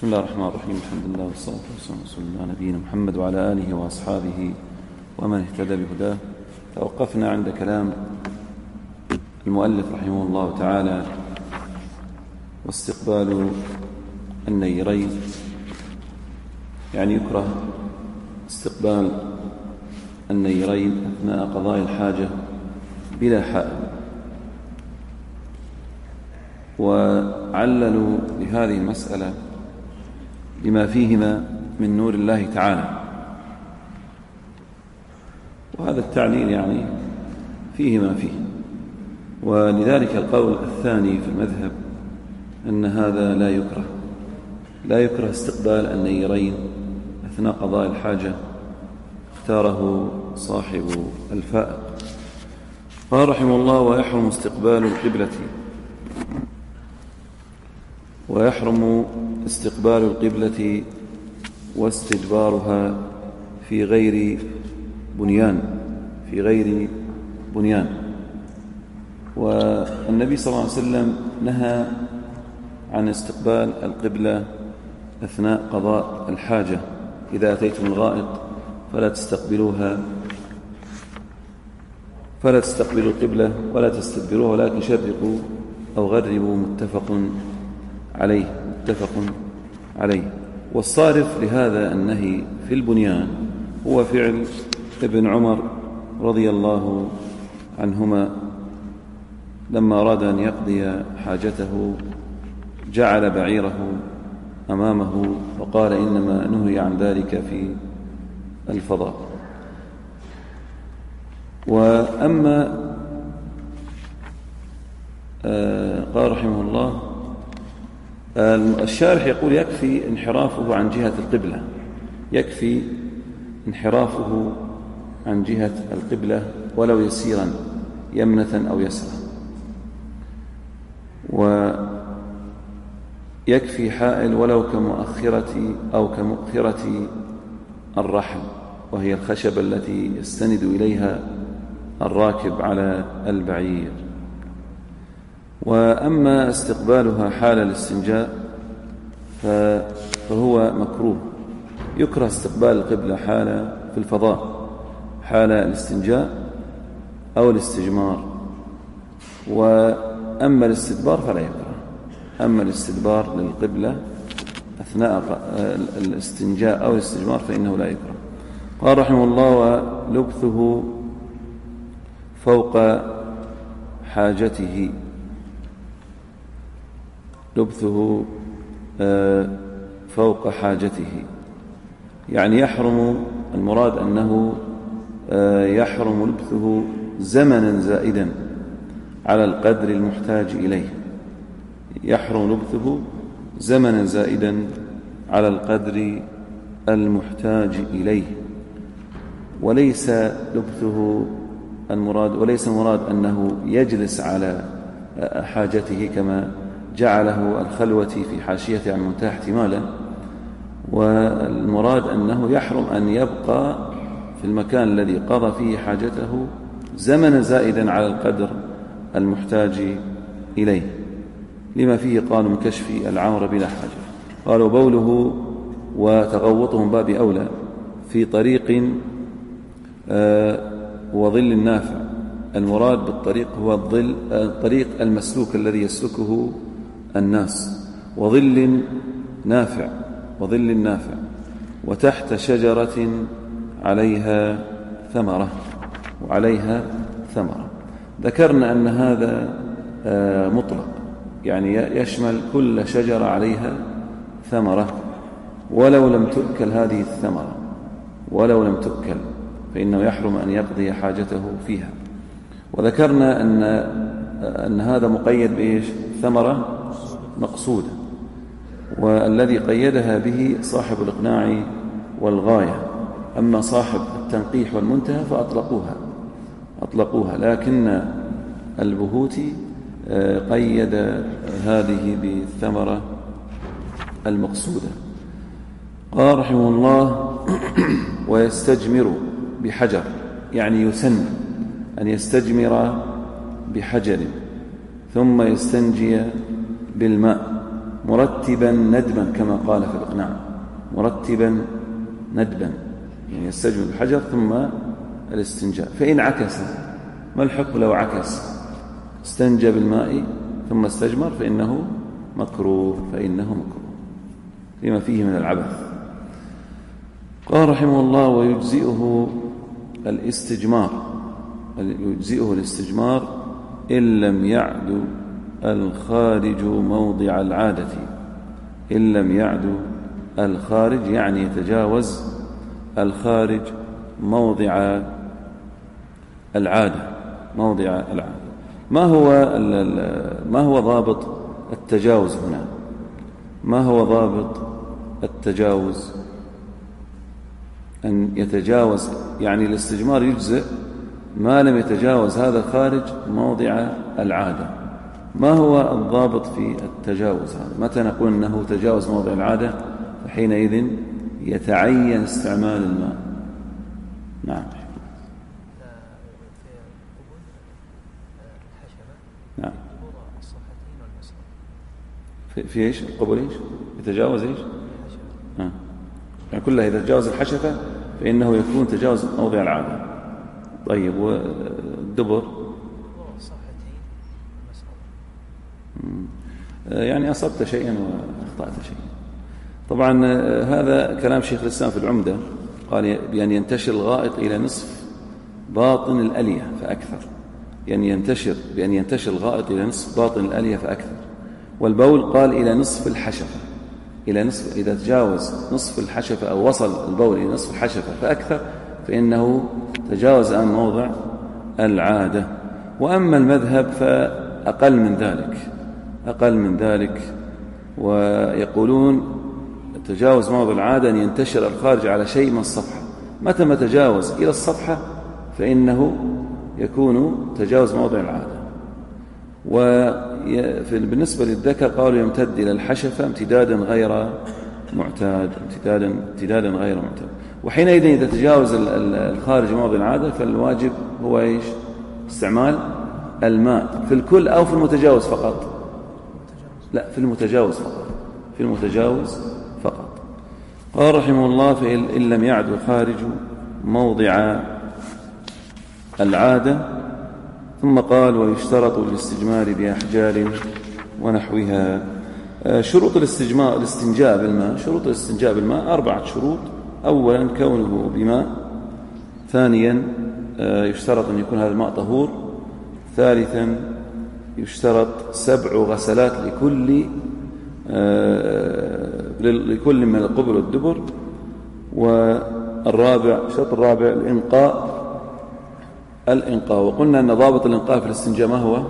بسم الله الرحمن الرحيم. الحمد لله والصلاة والسلام على نبينا محمد وعلى آله وأصحابه ومن اهتدى بهداه. توقفنا عند كلام المؤلف رحمه الله تعالى واستقبال النيرين، يعني يكره استقبال النيرين أثناء قضاء الحاجة بلا حائل، وعللوا لهذه المسألة لما فيهما من نور الله تعالى، وهذا التعليل يعني فيه ما فيه. ولذلك القول الثاني في المذهب أن هذا لا يكره استقبال النيرين أثناء قضاء الحاجة، اختاره صاحب الفائق. قال رحمه الله: ويحرم استقبال القبلة واستدبارها في غير بنيان. والنبي صلى الله عليه وسلم نهى عن استقبال القبلة أثناء قضاء الحاجة. إذا أتيتم الغائط فلا تستقبلوا القبلة ولا تستدبروها، ولكن شرقوا أو غربوا. متفق عليه. والصارف لهذا النهي في البنيان هو فعل ابن عمر رضي الله عنهما، لما أراد أن يقضي حاجته جعل بعيره أمامه وقال: إنما نهي عن ذلك في الفضاء. وأما قال رحمه الله: الشارح يقول: يكفي انحرافه عن جهة القبلة ولو يسيرا، يمنة أو يسرا. ويكفي حائل ولو كمؤخرة الرحل، وهي الخشبة التي يستند إليها الراكب على البعير. وأما استقبالها حال الاستنجاء فهو مكروه. يكره استقبال القبلة في الفضاء حال الاستنجاء أو الاستجمار. وأما الاستدبار فلا يكره. أما الاستدبار للقبلة أثناء الاستنجاء أو الاستجمار فإنه لا يكره. قال رحمه الله: ولبثه فوق حاجته. فوق حاجته يعني يحرم، المراد أنه يحرم لبثه زمنا زائدا على القدر المحتاج إليه. يحرم لبثه زمنا زائدا على القدر المحتاج إليه، وليس لبثه وليس المراد أنه يجلس على حاجته كما جعله الخلوة في حاشية عن منتهى احتمالا. والمراد أنه يحرم أن يبقى في المكان الذي قضى فيه حاجته زمنا زائدا على القدر المحتاج إليه، لما فيه قالوا من كشف العورة بلا حاجة. قالوا: بوله وتغوطه من باب أولى في طريق وظل نافع. المراد بالطريق هو الطريق المسلوك الذي يسلكه الناس، وظل نافع وتحت شجرة عليها ثمرة. ذكرنا أن هذا مطلق، يعني يشمل كل شجرة عليها ثمرة، ولو لم تؤكل هذه الثمرة، فإنه يحرم أن يقضي حاجته فيها. وذكرنا أن هذا مقيد بإيش؟ ثمرة مقصودة، والذي قيدها به صاحب الإقناع والغاية. أما صاحب التنقيح والمنتهى فأطلقوها، لكن البهوتي قيد هذه بالثمرة المقصودة. قال رحمه الله: ويستجمر بحجر، يعني يسن أن يستجمر بحجر ثم يستنجي بالماء مرتبا ندبا كما قال في الإقناع، مرتبا ندبا، يعني يستجمر بالحجر ثم الاستنجاء. فإن عكس، ما الحكم لو عكس؟ استنجى بالماء ثم استجمر فإنه مكروه، لما فيه من العبث. قال رحمه الله: ويجزئه الاستجمار إن لم يعد الخارج موضع العادة. إن لم يعد الخارج يعني يتجاوز الخارج موضع العادة. ما هو ضابط التجاوز هنا؟ ما هو ضابط التجاوز؟ أن يتجاوز، يعني الاستجمار يجزئ ما لم يتجاوز هذا خارج موضع العادة. ما هو الضابط في التجاوز هذا؟ متى نقول أنه تجاوز موضع العادة؟ فحينئذ يتعين استعمال الماء. نعم. نعم. في ايش؟ القبول ايش؟ يتجاوز ايش؟ يعني كلها إذا تجاوز الحشفة فإنه يكون تجاوز موضع العادة. طيب، والدبر يعني أصبت شيئا وأخطأت شيئا. طبعا هذا كلام شيخ الإسلام في العمدة، قال بأن ينتشر الغائط إلى نصف باطن الألية فأكثر، يعني ينتشر بأن ينتشر الغائط إلى نصف باطن الألية فأكثر. والبول قال إلى نصف الحشفة، إلى نصف، إذا تجاوز نصف الحشفة أو وصل البول إلى نصف الحشفة فأكثر فإنه تجاوز عن موضع العادة. وأما المذهب فأقل من ذلك، ويقولون تجاوز موضع العادة أن ينتشر الخارج على شيء من الصفحة. متى ما تجاوز إلى الصفحة فإنه يكون تجاوز موضع العادة. وبالنسبة للذكر قالوا يمتد إلى الحشفة امتدادا غير معتاد. وحينئذ إذا تجاوز الخارج موضع العادة فالواجب هو إيش؟ استعمال الماء في الكل أو في المتجاوز فقط؟ لا، في المتجاوز فقط. قال رحمه الله: فإن لم يعد الخارج موضع العادة. ثم قال: ويشترط الاستجمار بأحجار ونحوها. شروط الاستنجاء بالماء 4 شروط. أولا كونه بماء. ثانيا يشترط أن يكون هذا الماء طهور. ثالثا يشترط 7 غسلات لكل من القبل والدبر. الشرط الرابع الإنقاء. وقلنا أن ضابط الإنقاء في الاستنجاء ما هو؟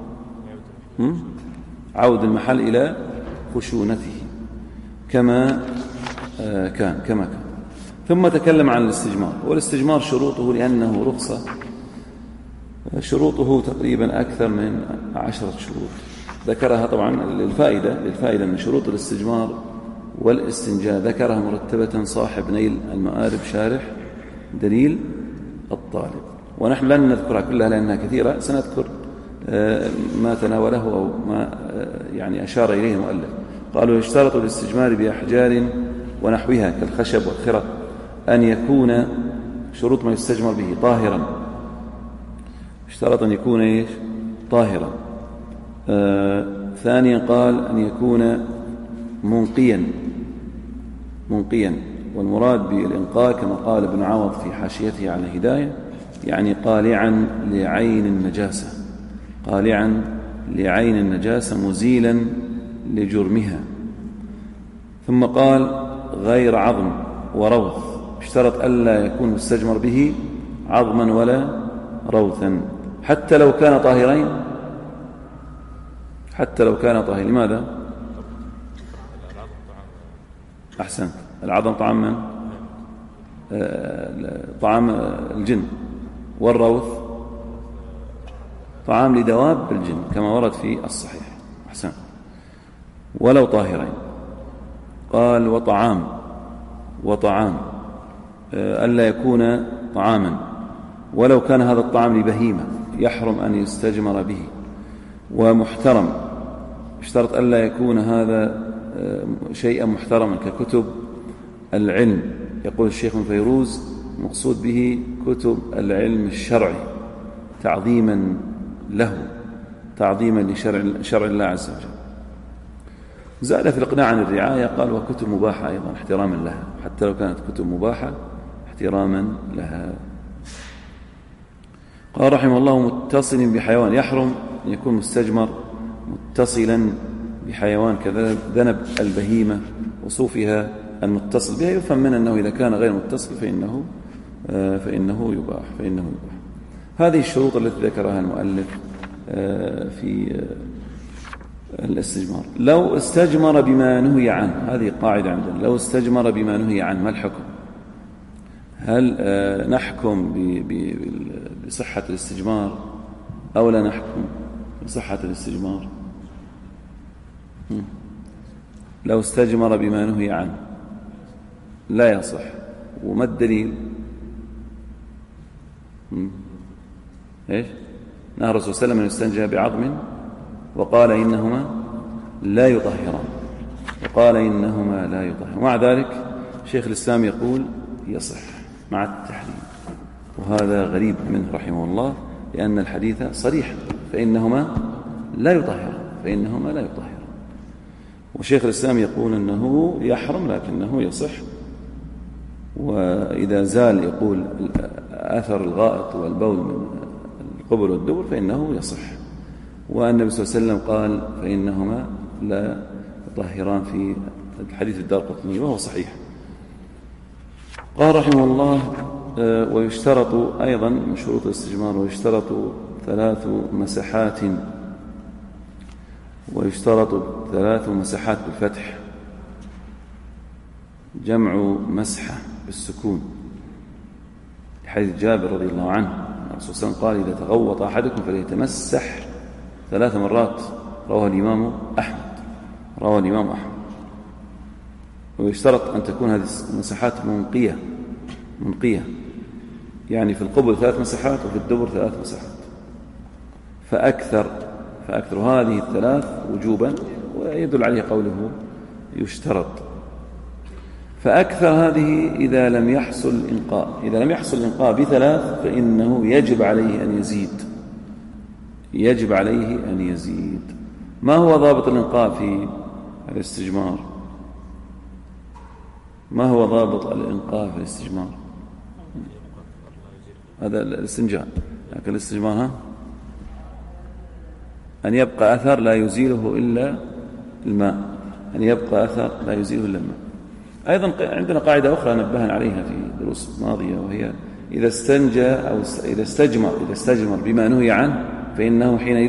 عود المحل إلى خشونته كما كان. ثم تكلم عن الاستجمار. والاستجمار شروطه، لأنه رخصة، شروطه تقريبا أكثر من 10 شروط ذكرها طبعا للفائدة من شروط الاستجمار والاستنجاء، ذكرها مرتبة صاحب نيل المآرب شارح دليل الطالب. ونحن لن نذكرها كلها لأنها كثيرة، سنذكر ما تناوله أو ما يعني أشار إليه المؤلف. قالوا: يشترط الاستجمار بأحجار ونحوها كالخشب والخرق أن يكون، شروط ما يستجمر به، طاهرا. اشترط أن يكون إيش؟ طاهرا. ثانيا قال أن يكون منقيا. والمراد بالإنقاء كما قال ابن عوض في حاشيته على الهداية، يعني قالعا لعين النجاسة مزيلا لجرمها. ثم قال: غير عظم وروث. اشترط ألا يكون مستجمر به عظما ولا روثا حتى لو كان طاهرين. لماذا؟ أحسنت. العظم طعام من؟ طعام الجن. والروث طعام لدواب الجن كما ورد في الصحيح. أحسن. ولو طاهرين. قال: وطعام ألا يكون طعاما ولو كان هذا الطعام لبهيمة يحرم أن يستجمر به. ومحترم، اشترط ألا يكون هذا شيئا محترما ككتب العلم. يقول الشيخ ابن فيروز مقصود به كتب العلم الشرعي تعظيما له، تعظيما لشرع الله عز وجل. زاد في الإقناع عن الرعاية قال وكتب مباحة أيضا احتراما لها، حتى لو كانت كتب مباحة احتراما لها. قال رحمه الله متصل بحيوان، يحرم أن يكون مستجمر متصلا بحيوان كذنب البهيمة وصوفها المتصل بها، يفهم منه أنه إذا كان غير متصل فإنه يباح. هذه الشروط التي ذكرها المؤلف في الاستجمار. لو استجمر بما نهي عنه، هذه قاعدة عندنا، لو استجمر بما نهي عنه ما الحكم؟ هل نحكم بصحة الاستجمار أو لا نحكم بصحة الاستجمار؟ لو استجمر بما نهي عنه لا يصح. وما الدليل؟ ايش؟ نهى الرسول صلى الله عليه وسلم أن يستنجى بعظم وقال إنهما لا يطهران، ومع ذلك شيخ الإسلام يقول يصح مع التحريم، وهذا غريب منه رحمه الله، لأن الحديث صريح فإنهما لا يطهران. وشيخ الإسلام يقول أنه يحرم لكنه يصح. وإذا زال يقول أثر الغائط والبول من القبل والدبر فإنه يصح. والنبي صلى الله عليه وسلم قال فإنهما لا يطهران في الحديث الدارقطني وهو صحيح. قال رحمه الله ويشترط أيضا من شروط الاستجمار ويشترط 3 مسحات بالفتح، جمع مسحة بالسكون، حديث جابر رضي الله عنه الرسول صلى الله عليه وسلم قال إذا تغوط أحدكم فليتمسح 3 مرات، رواه الإمام أحمد. ويشترط أن تكون هذه المسحات منقية، يعني في القبل 3 مسحات وفي الدبر 3 مسحات فأكثر هذه 3 وجوبا، ويدل عليه قوله يشترط. فأكثر هذه إذا لم يحصل الإنقاء ب3 فإنه يجب عليه أن يزيد. ما هو ضابط الإنقاء في الاستجمار؟ هذا الاستنجاء، لكن الاستجمار أن يبقى أثر لا يزيله إلا الماء. أيضا عندنا قاعدة أخرى نبهنا عليها في دروس ماضية، وهي إذا استجمر بما نهي عنه فإنه حينئذ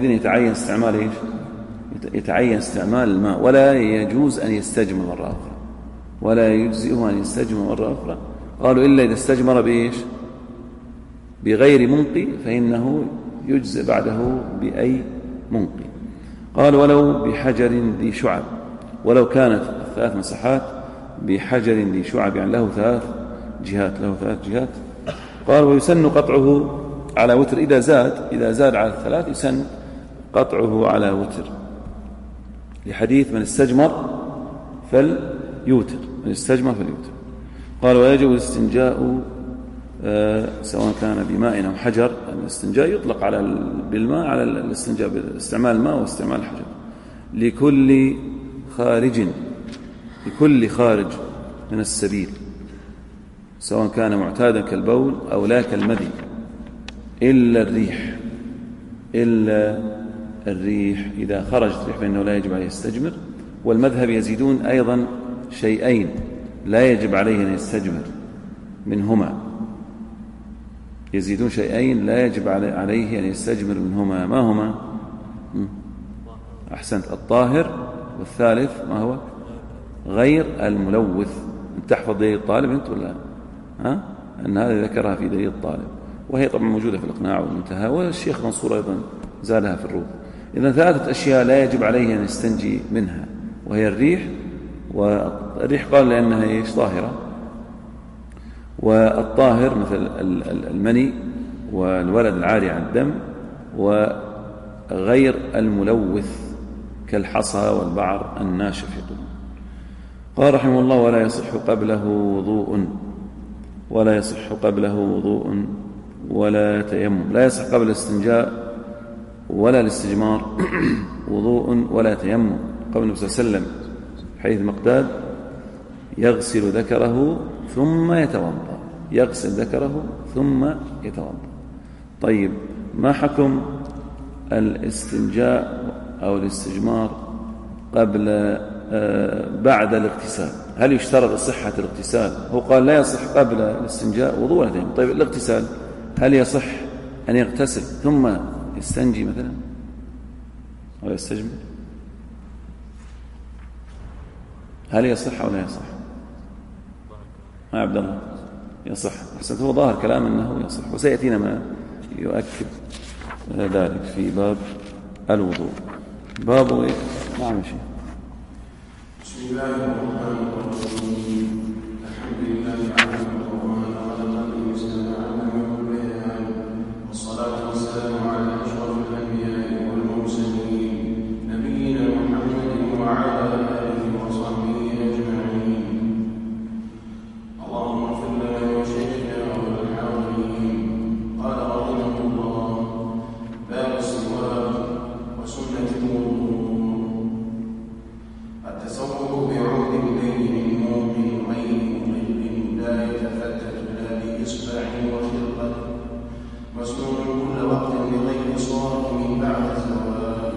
يتعين استعمال الماء، ولا يجوز أن يستجمر مرة أخرى، ولا يجزئه أن يستجمر مرة أخرى. قالوا إلا إذا استجمر بغير منقي فإنه يجزئ بعده بأي منقي. قال ولو بحجر ذي شعب، ولو كانت 3 مسحات بحجر ذي شعب، يعني له 3 جهات. قال ويسن قطعه على وتر، إذا زاد على 3 يسن قطعه على وتر، لحديث من استجمر فليوتر. قال ويجب الاستنجاء سواء كان بماء أو حجر. الاستنجاء يطلق بالماء على الاستنجاء باستعمال الماء واستعمال الحجر. لكل خارج من السبيل، سواء كان معتادا كالبول أو لا كالمذي، إلا الريح إذا خرجت ريح فإنه لا يجب عليه يستجمر. والمذهب يزيدون أيضا شيئين لا يجب عليه أن يستجمر منهما، ما هما؟ أحسنت، الطاهر، والثالث ما هو؟ غير الملوث. تحفظ دليل الطالب أنت ولا أن هذا ذكرها في دليل الطالب، وهي طبعا موجودة في الإقناع والمنتهى، والشيخ منصور أيضا زالها في الروض. إذن 3 أشياء لا يجب عليه أن يستنجي منها، وهي الريح، والريح قال لأنها طاهرة، والطاهر مثل المني والولد العاري عن الدم، وغير الملوث كالحصى والبعر الناشف يقولون. قال رحمه الله: ولا يصح قبله وضوء، ولا يصح قبله وضوء ولا تيمم. لا يصح قبل الاستنجاء ولا الاستجمار وضوء ولا تيمم. قول النبي صلى الله عليه وسلم حديث مقداد: يغسل ذكره ثم يتوضأ، يغسل ذكره ثم يتوضأ. طيب، ما حكم الاستنجاء أو الاستجمار بعد الاغتسال؟ هل يشترط صحة الاغتسال؟ هو قال لا يصح قبل الاستنجاء وضوء ولا تيمم. طيب، الاغتسال هل يصح أن يغتسل ثم يستنجي مثلا أو يستجمر؟ هل يصح أو لا يصح؟ عبد الله يصح. أحسنت، هو ظاهر كلام أنه يصح، وسيأتينا ما يؤكد ذلك في باب الوضوء. باب نعم شيء. بسم الله الرحمن الرحيم. الحمد لله على القرآن وعلى الإنسان علمه البيان، والصلاة والسلام على أشرف الأنبياء والمرسلين نبينا محمد وعلى آله وصحبه أجمعين. اللهم اغفر لنا وشيخنا وللحاضرين. قال رحمه الله: باب السواك وسنة الوضوء. التسوق بعود لين موقن غير مضل لا يتفتت لا بإصبع وخرقة، مسنون كل وقت بغير صارم بعد زوال،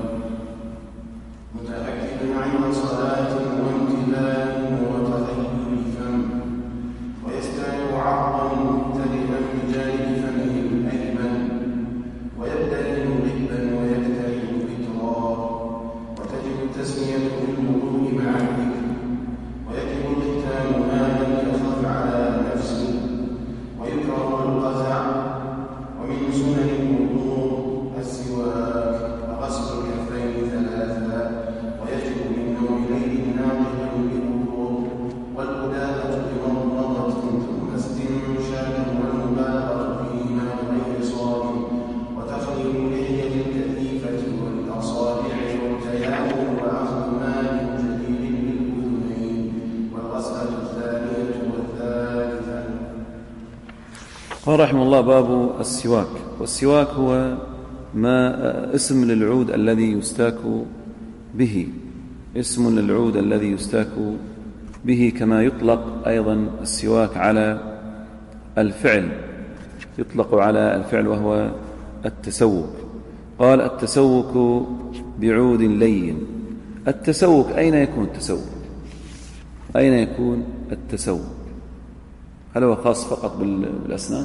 متأكد عند صلاة وامتلاء وتغير فم، ويستمع عرضا مبتدئا بجانب فمه الأيمن، ويبتدئ غبا ويكترث ذكرا، وتجب التسمية بالوضوء مع الذكر، ويجب الختان ما لم يخف على نفسه، ويكره القزع. ومن سنن الوضوء السواك وغسل الكفين ثلاثا، ويجب من نوم ليل ناقض بالوضوء، والبداءة بمضمضة ثم استنشاق، والمبالغة فيهما بغير صارم، وتخليل اللحية الكثيفة والأصابع، والتيامن، وأخذ ماء جديد بالأذنين، والغسلة الثانية والثالثة. قال رحمه الله: باب السواك. والسواك هو ما اسم للعود الذي يستاك به، اسم للعود الذي يستاك به، كما يطلق أيضا السواك على الفعل، يطلق على الفعل وهو التسوك. قال: التسوك بعود لين. التسوك أين يكون التسوك؟ أين يكون التسوك؟ هل هو خاص فقط بالأسنان؟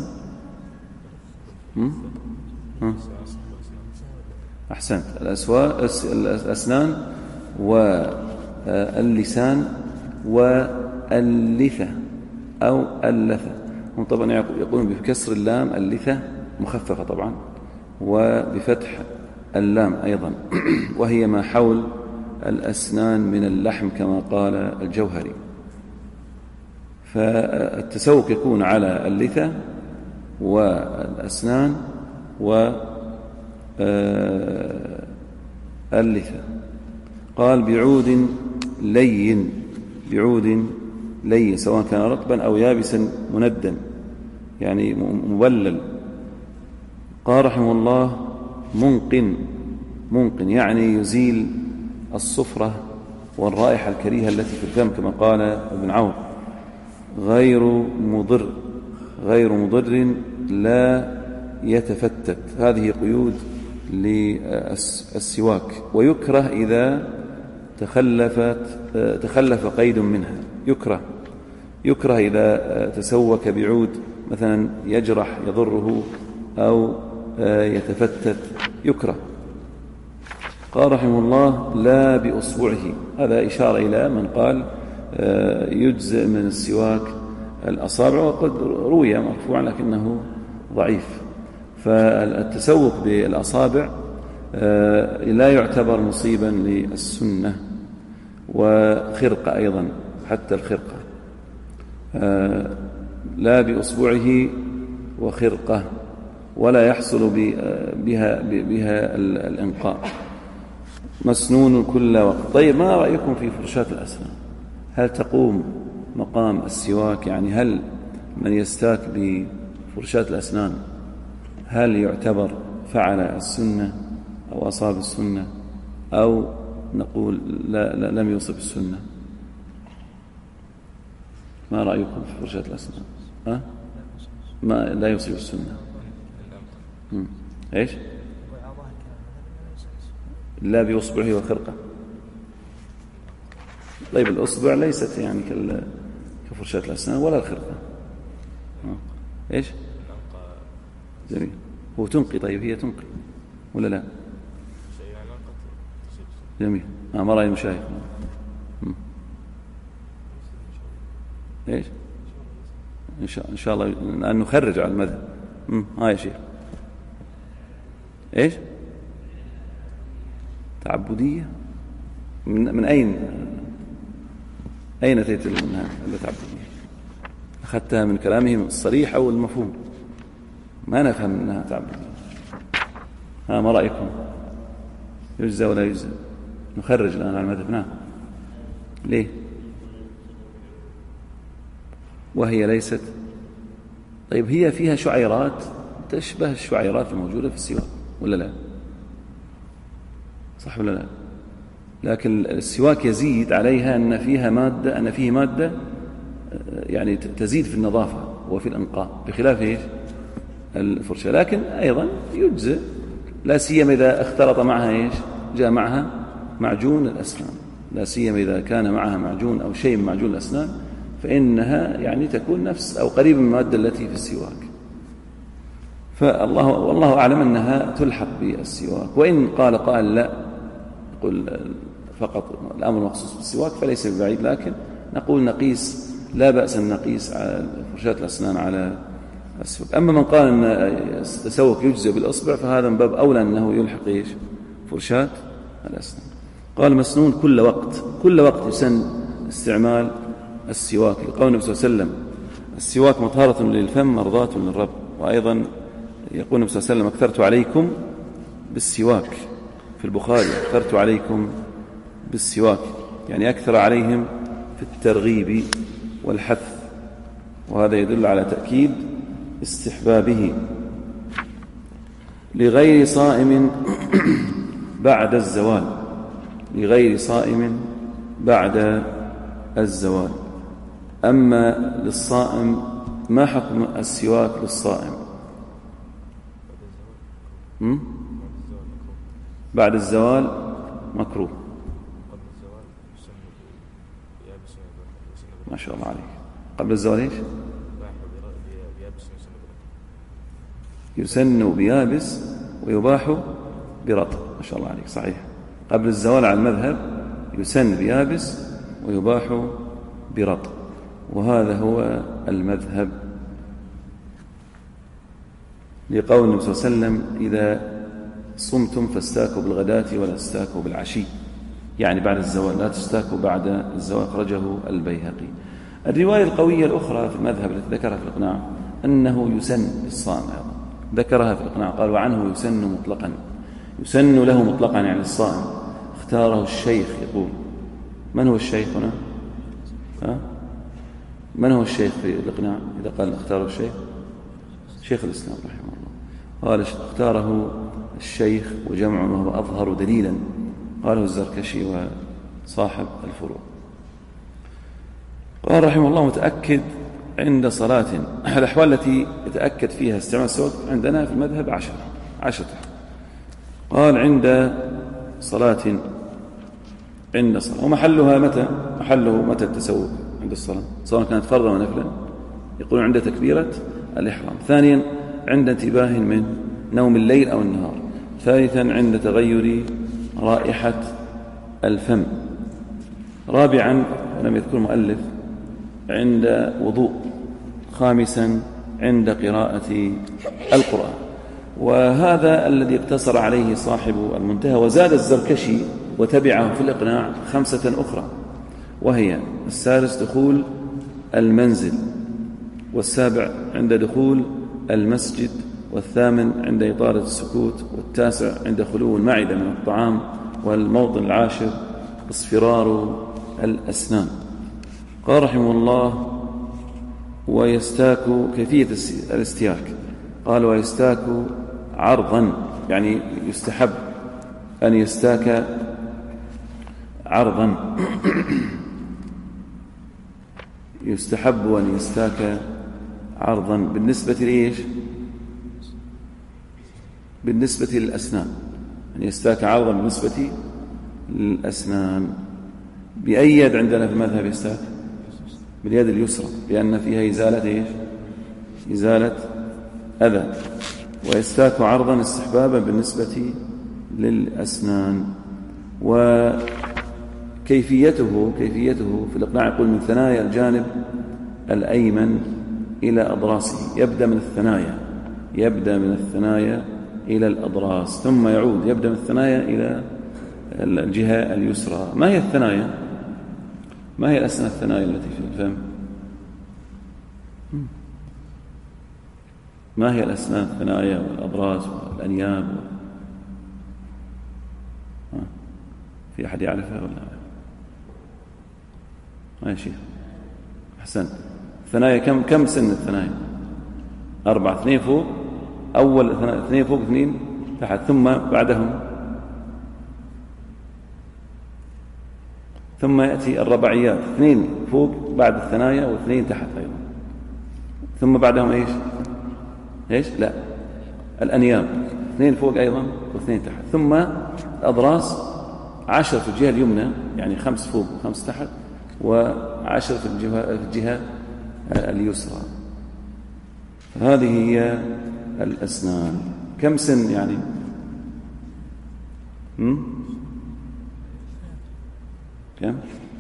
أحسنت. الأسنان واللسان واللثة أو اللثة. هم طبعا يقولون بكسر اللام اللثة مخففة طبعا، وبفتح اللام أيضا، وهي ما حول الأسنان من اللحم كما قال الجوهري. فالتسوك يكون على اللثة والأسنان واللثة. قال: بعود لين، بعود لين، سواء كان رطبا أو يابسا مندا، يعني مبلل. قال رحمه الله: منقن يعني يزيل الصفرة والرائحة الكريهة التي في الفم كما قال ابن عون. غير مضر لا يتفتت. هذه قيود للسواك. ويكره إذا تخلف قيد منها. يكره إذا تسوك بعود مثلا يجرح يضره أو يتفتت، يكره. قال رحمه الله: لا بأصبعه. هذا إشارة إلى من قال يجزئ من السواك الأصابع، وقد روي مرفوعا لكنه ضعيف. فالتسوك بالأصابع لا يعتبر مصيبا للسنة. وخرقة أيضا، حتى الخرقة لا بأصبعه وخرقة، ولا يحصل بها الإنقاء. مسنون كل وقت. طيب، ما رأيكم في فرشاة الأسنان؟ هل تقوم مقام السواك؟ يعني هل من يستاك بفرشاة الأسنان هل يعتبر فعل السنة أو أصاب السنة، أو نقول لا لم يصب السنة؟ ما رأيكم في فرشاة الأسنان؟ ما لا يصيب السنة. إيش؟ لا بإصبعه وخرقة. طيب الأصبع ليست يعني كفرشاة الأسنان ولا الخرقة. إيش؟ جميل. هو تنقي. طيب هي تنقي ولا لا؟ جميل. ما رأي المشايخ؟ إيش؟ إن شاء الله أن نخرج على المذهب. يا شيخ. إيش؟ تعبدية؟ من أين أتيت منها التعبدية؟ أخذتها من كلامهم الصريح أو المفهوم؟ ما نفهم أنها تعبدية. ما رأيكم؟ يجزى ولا يجزى؟ نخرج الآن على المذهب. نعم. ليه؟ وهي ليست. طيب هي فيها شعيرات تشبه الشعيرات الموجودة في السواك ولا لا؟ صح ولا لا؟ لكن السواك يزيد عليها أن فيه مادة يعني تزيد في النظافة وفي الإنقاء بخلاف إيش؟ الفرشاة. لكن أيضا يجزئ، لا سيما إذا اختلط معها إيش؟ جاء معها معجون الأسنان، لا سيما إذا كان معها معجون أو شيء من معجون الأسنان، فإنها يعني تكون نفس أو قريب من المادة التي في السواك. والله أعلم أنها تلحق بالسواك. وإن قال قائل لا، يقول فقط الأمر مخصوص بالسواك فليس ببعيد، لكن نقول نقيس، لا بأس أن نقيس على فرشاة الأسنان على السواك. أما من قال أن التسوك يجزئ بالأصبع فهذا من باب أولى أنه يلحق إيش؟ فرشاة الأسنان. قال مسنون كل وقت يسن استعمال السواك، لقول النبي صلى الله عليه وسلم السواك مطهرة للفم مرضاة للرب. وأيضا يقول النبي صلى الله عليه وسلم أكثرت عليكم بالسواك، في البخاري أكثرت عليكم بالسواك، يعني أكثر عليهم في الترغيب والحث، وهذا يدل على تأكيد استحبابه. لغير صائم بعد الزوال، لغير صائم بعد الزوال. أما للصائم ما حكم السواك للصائم؟ بعد الزوال مكروه. ما شاء الله عليك. قبل الزوال إيش؟ يسن بيابس ويباح برطب. ما شاء الله عليك، صحيح. قبل الزوال على المذهب يسن بيابس ويباح برطب، وهذا هو المذهب، لقول النبي صلى الله عليه وسلم إذا صمتم فاستاكوا بالغداة ولا تستاكوا بالعشي، يعني بعد الزوال، لا تستاكوا بعد الزوال. أخرجه البيهقي. الرواية القوية الأخرى في المذهب التي ذكرها في الإقناع أنه يسن للصائم، ذكرها في الإقناع، قال وعنه يسن مطلقا، يسن له مطلقا يعني الصائم. اختاره الشيخ. يقول من هو الشيخ هنا؟ من هو الشيخ في الإقناع إذا قال اختاره الشيخ؟ شيخ الإسلام رحمه الله. قال اختاره الشيخ وجمع وهو أظهر دليلا، قاله الزركشي وصاحب الفروع. قال رحمه الله متأكد عند صلاة. الأحوال التي يتأكد فيها استعمال السواك عندنا في المذهب 10. قال عند صلاة، ومحلها متى؟ محله متى التسوق عند الصلاة، سواء كانت فرضا ونفلا. يقول عند تكبيرة الإحرام. ثانيا عند انتباه من نوم الليل أو النهار. ثالثا عند تغير رائحة الفم. رابعا لم يذكر المؤلف عند وضوء. خامسا عند قراءة القرآن. وهذا الذي اقتصر عليه صاحب المنتهى. وزاد الزركشي وتبعه في الإقناع 5 أخرى، وهي السادس دخول المنزل، والسابع عند دخول المسجد، والثامن عند إطالة السكوت، والتاسع عند خلو المعدة من الطعام، والموطن العاشر اصفرار الأسنان. قال رحمه الله: ويستاك كيفية الاستياك. قال: ويستاك عرضا، يعني يستحب أن يستاك عرضا يستحب أن يستاك عرضا بالنسبة لإيش؟ بالنسبة للأسنان، أن يستاك عرضا بالنسبة للأسنان. بأي يد عندنا في المذهب يستاك؟ باليد اليسرى، لأن فيها إزالة إيش؟ إزالة أذى. ويستاك عرضا استحبابا بالنسبة للأسنان. وكيفيته في الإقناع يقول: من ثنايا الجانب الأيمن إلى أضراسه. يبدأ من الثنايا إلى الأضراس، ثم يعود يبدأ من الثنايا إلى الجهة اليسرى. ما هي الثنايا؟ ما هي الأسنان الثنايا التي في الفم؟ ما هي الأسنان الثنايا والأضراس والأنياب في أحد يعرفها ولا لا؟ يا شيخ أحسن. الثنايا كم سن الثنايا؟ 4. 2 فوق، أول 2 فوق 2 تحت، ثم بعدهم ثم يأتي الرباعيات، 2 فوق بعد الثنايا و2 تحت أيضا، ثم بعدهم إيش؟ لا، الأنياب 2 فوق أيضا و2 تحت، ثم الأضراس 10 في الجهة اليمنى، يعني 5 فوق و5 تحت، و10 في الجهة اليسرى. هذه هي الأسنان. كم سن يعني؟ كم؟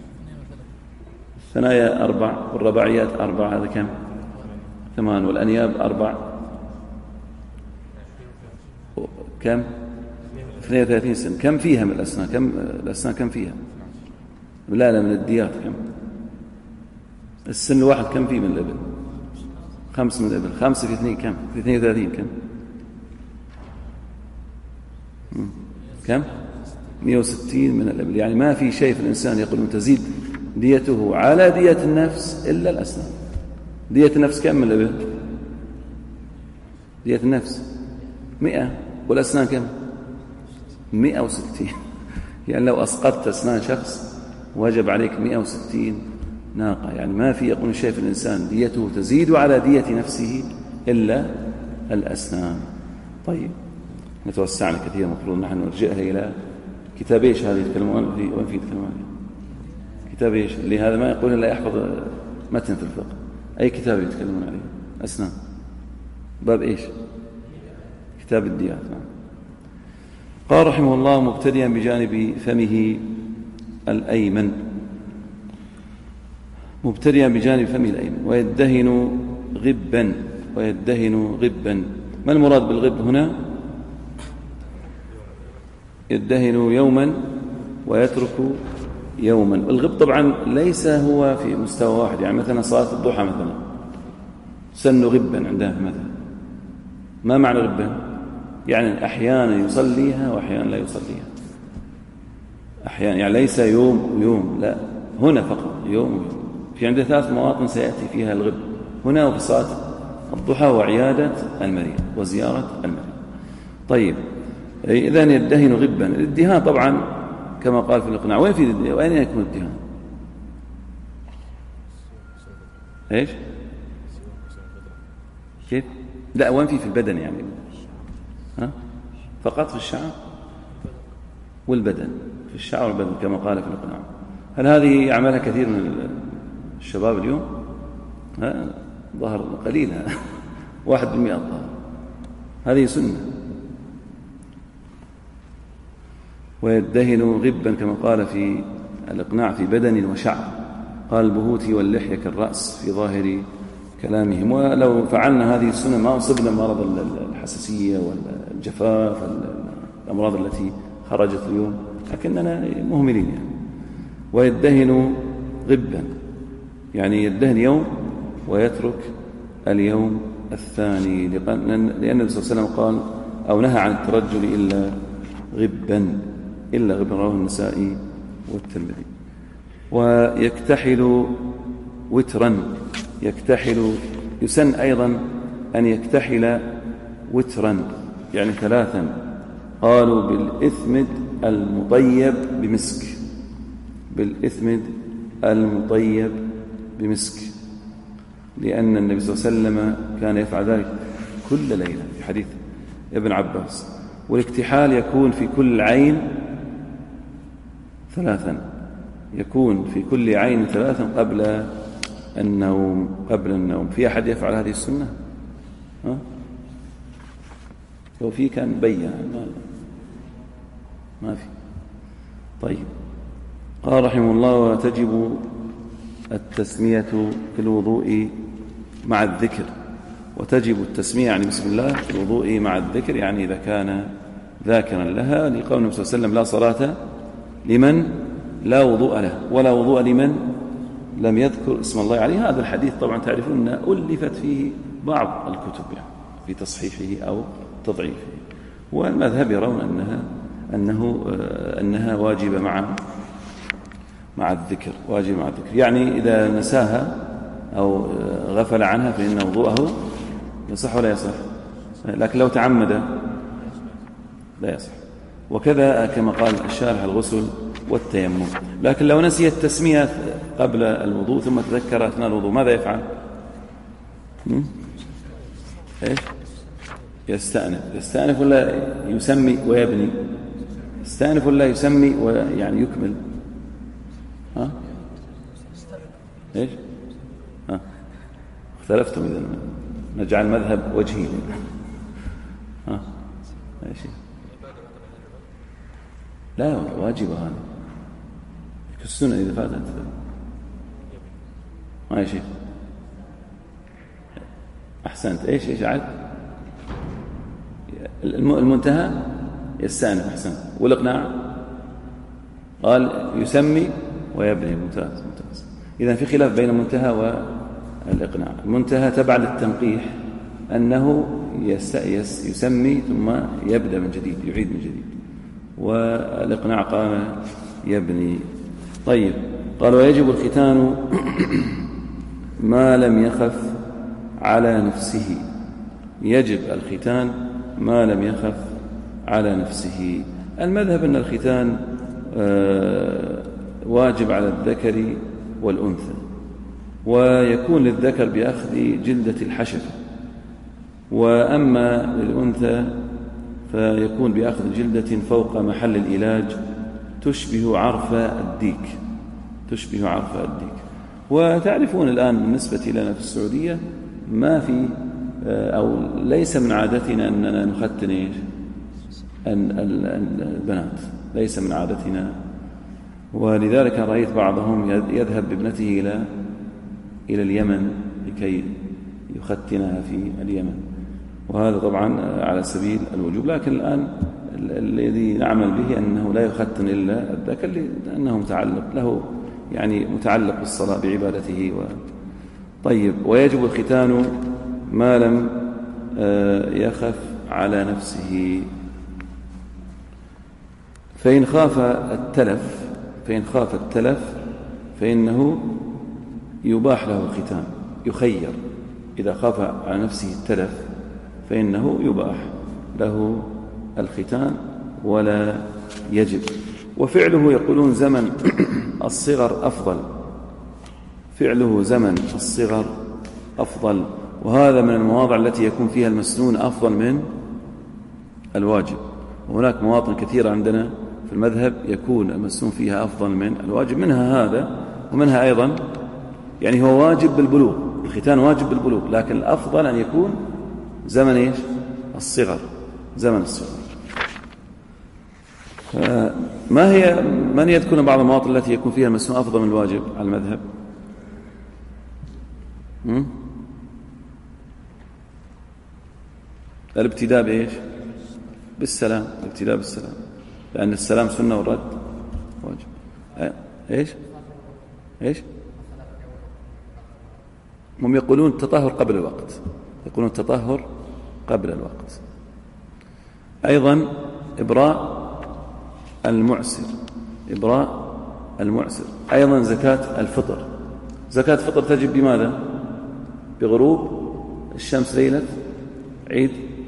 الثنايا 4 والرباعيات 4، هذا كم؟ 8. والأنياب 4 كم؟ 32 سن. كم فيها من الأسنان؟ الأسنان كم فيها؟ لا من الديات كم؟ السن الواحد كم فيه من الإبل؟ 5 من الإبل. 5 في 2 كم؟ في 32 كم؟ كم؟ 160 من الإبل. يعني ما في شيء في الإنسان يقول تزيد ديته على دية النفس إلا الأسنان. دية النفس كم من الإبل؟ دية النفس 100، والأسنان كم؟ 160. يعني لو أسقطت أسنان شخص وجب عليك 160 ناقة. يعني ما في يقول شيء في الإنسان ديته تزيد على دية نفسه إلا الأسنان. طيب نتوسعنا كثيرا، مفروض نحن نرجعها إلى كتاب إيش هذه يتكلمون فيه؟ وين فيه يتكلمون عليه؟ كتاب إيش؟ اللي هذا ما يقول إلا يحفظ متن في الفقه. أي كتاب يتكلمون عليه؟ أسنان. باب إيش؟ كتاب الديات. قال رحمه الله: مبتدئا بجانب فمه الأيمن. مبتدئا بجانب فمه الأيمن. ويدهن غبا. ما المراد بالغب هنا؟ يدهن يوما ويترك يوما. والغب طبعا ليس هو في مستوى واحد. يعني مثلا صلاة الضحى مثلا سن غبا عندها مثلا. ما معنى غبا؟ يعني أحيانا يصليها وأحيانا لا يصليها. أحيانا يعني ليس يوم ويوم، لا، هنا فقط يوم ويوم. في عندنا 3 مواطن سيأتي فيها الغب، هنا وفي صلاة الضحى وعيادة المريض وزيارة المريض. طيب إذن يدهن غبا. الادهان طبعا كما قال في الإقناع. وين يكون الادهان؟ إيش؟ كيف؟ لا، وين في البدن يعني؟ فقط في الشعر والبدن، في الشعر والبدن كما قال في الإقناع. هل هذه يعملها كثير من الشباب اليوم؟ ظهر قليل، 1% الظهر. هذه سنة. ويدهن غبا كما قال في الإقناع في بدن وشعر. قال: البهوت واللحية كالرأس في ظاهر كلامهم. ولو فعلنا هذه السنة ما أصبنا مرض الحساسية والجفاف، الأمراض التي خرجت اليوم، لكننا مهملين يعني. ويدهن غبا يعني يدهن يوم ويترك اليوم الثاني، لأن النبي صلى الله عليه وسلم قال أو نهى عن الترجل إلا غبا. رواه النسائي والترمذي. ويكتحل وترا يكتحل. يسن أيضا أن يكتحل وترا يعني 3. قالوا بالإثمد المطيب بمسك، بالإثمد المطيب بمسك، لأن النبي صلى الله عليه وسلم كان يفعل ذلك كل ليلة في حديث ابن عباس. والاكتحال يكون في كل عين 3، يكون في كل عين 3 قبل النوم. في أحد يفعل هذه السنة؟ لو في كان بيّن، ما في. طيب، قال رحمه الله: وتجب التسمية في الوضوء مع الذكر. وتجب التسمية يعني بسم الله في الوضوء مع الذكر، يعني إذا كان ذاكرا لها، لقول النبي صلى الله عليه وسلم: لا صلاة لمن لا وضوء له، ولا وضوء لمن لم يذكر اسم الله عليه. هذا الحديث طبعا تعرفون أن ألفت فيه بعض الكتب يعني في تصحيحه أو تضعيفه، والمذهب يرون أنها واجبة مع الذكر، واجب مع الذكر، يعني إذا نساها أو غفل عنها فإن وضوءه يصح ولا يصح، لكن لو تعمد لا يصح. وكذا كما قال الشارح الغسل والتيمم. لكن لو نسي التسمية قبل الوضوء ثم تذكر أثناء الوضوء ماذا يفعل؟ إيش؟ يستأنف ولا يسمي ويبني؟ يستأنف ولا يسمي ويعني يكمل؟ إيش؟ اختلفتم إذا، نجعل مذهب وجهي. إيش؟ لا، واجبة هذا السنة إذا فاتت. ما شيء. أحسنت. إيش عاد؟ المنتهى يستأنف. أحسنت. والإقناع قال يسمي ويبني. ممتاز. إذن في خلاف بين المنتهى والإقناع. المنتهى تبع للتنقيح، أنه يسمي ثم يبدأ من جديد، يعيد من جديد. والإقناع قام يبني. طيب، قال: ويجب الختان ما لم يخف على نفسه. يجب الختان ما لم يخف على نفسه. المذهب أن الختان واجب على الذكر والأنثى، ويكون للذكر بأخذ جلدة الحشفة، وأما للأنثى فيكون بأخذ جلدة فوق محل العلاج تشبه عرف الديك. وتعرفون الآن بالنسبة لنا في السعودية ما في أو ليس من عادتنا أننا نختن البنات، ليس من عادتنا. ولذلك رأيت بعضهم يذهب بابنته إلى اليمن لكي يختنها في اليمن، وهذا طبعا على سبيل الوجوب. لكن الآن الذي نعمل به أنه لا يختن إلا الذكر، لأنه متعلق بالصلاة بعبادته طيب. ويجب الختان ما لم يخف على نفسه. فإن خاف التلف فإنه يباح له الختان، يخير. إذا خاف على نفسه التلف فإنه يباح له الختان ولا يجب. وفعله يقولون زمن الصغر أفضل، فعله زمن الصغر أفضل، وهذا من المواضع التي يكون فيها المسنون أفضل من الواجب. وهناك مواطن كثيرة عندنا في المذهب يكون المسنون فيها أفضل من الواجب، منها هذا ومنها أيضا يعني هو واجب بالبلوغ، الختان واجب بالبلوغ، لكن الأفضل أن يكون زمن الصغر، زمن الصغر. من يذكر بعض المواطن التي يكون فيها المسنون أفضل من الواجب على المذهب؟ الابتداء بإيش؟ بالسلام. الابتداء بالسلام، لأن السلام سنة والرد واجب. إيش؟ هم يقولون التطهر قبل الوقت، يقولون التطهر قبل الوقت. أيضا إبراء المعسر، أيضا زكاة الفطر، زكاة الفطر تجب بماذا؟ بغروب الشمس ليلة عيد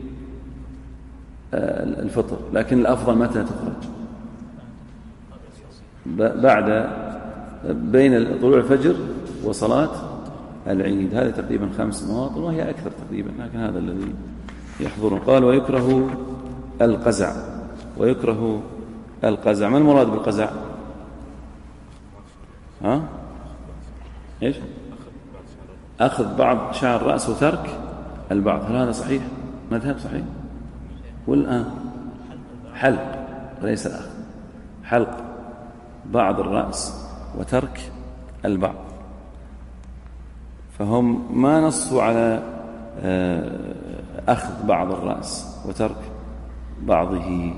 الفطر، لكن الأفضل متى تخرج؟ بعد بين طلوع الفجر وصلاة العيد. هذه تقريبا 5 مواطن وهي أكثر تقريبا، لكن هذا الذي يحضرون. قال ويكره القزع. ويكره القزع. ما المراد بالقزع؟ إيش؟ أخذ بعض شعر الرأس وترك البعض. هل هذا صحيح؟ مذهب صحيح؟ والآن حلق وليس الأخذ، حلق بعض الرأس وترك البعض. فهم ما نصوا على أخذ بعض الرأس وترك بعضه.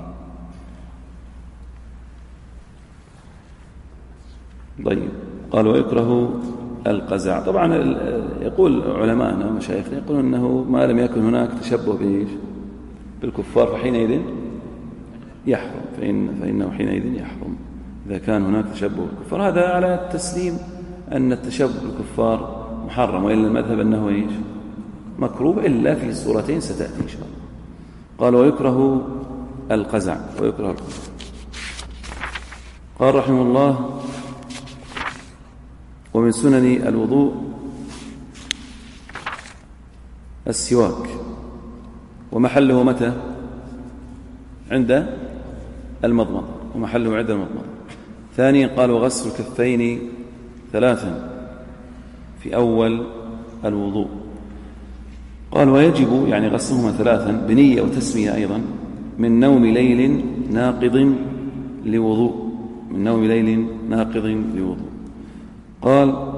طيب. قال ويكره القزع. طبعا يقول علماءنا ومشايخنا يقولون أنه ما لم يكن هناك تشبه بإيش؟ بالكفار فحينئذ يحرم، فإنه حينئذ يحرم إذا كان هناك تشبه بالكفار. هذا على التسليم أن التشبه بالكفار محرم، وإلا المذهب أنه إيش؟ مكروه، إلا في صورتين ستأتي إن شاء الله. قال ويكره القزع. ويكره القزع. قال رحمه الله ومن سنن الوضوء السواك، ومحله متى؟ عند المضمضة، ومحله عند المضمضة. ثانيا قال وغسل الكفين 3 في أول الوضوء. قال ويجب يعني غسلهما 3 بنية وتسمية أيضا من نوم ليل ناقض لوضوء، من نوم ليل ناقض لوضوء. قال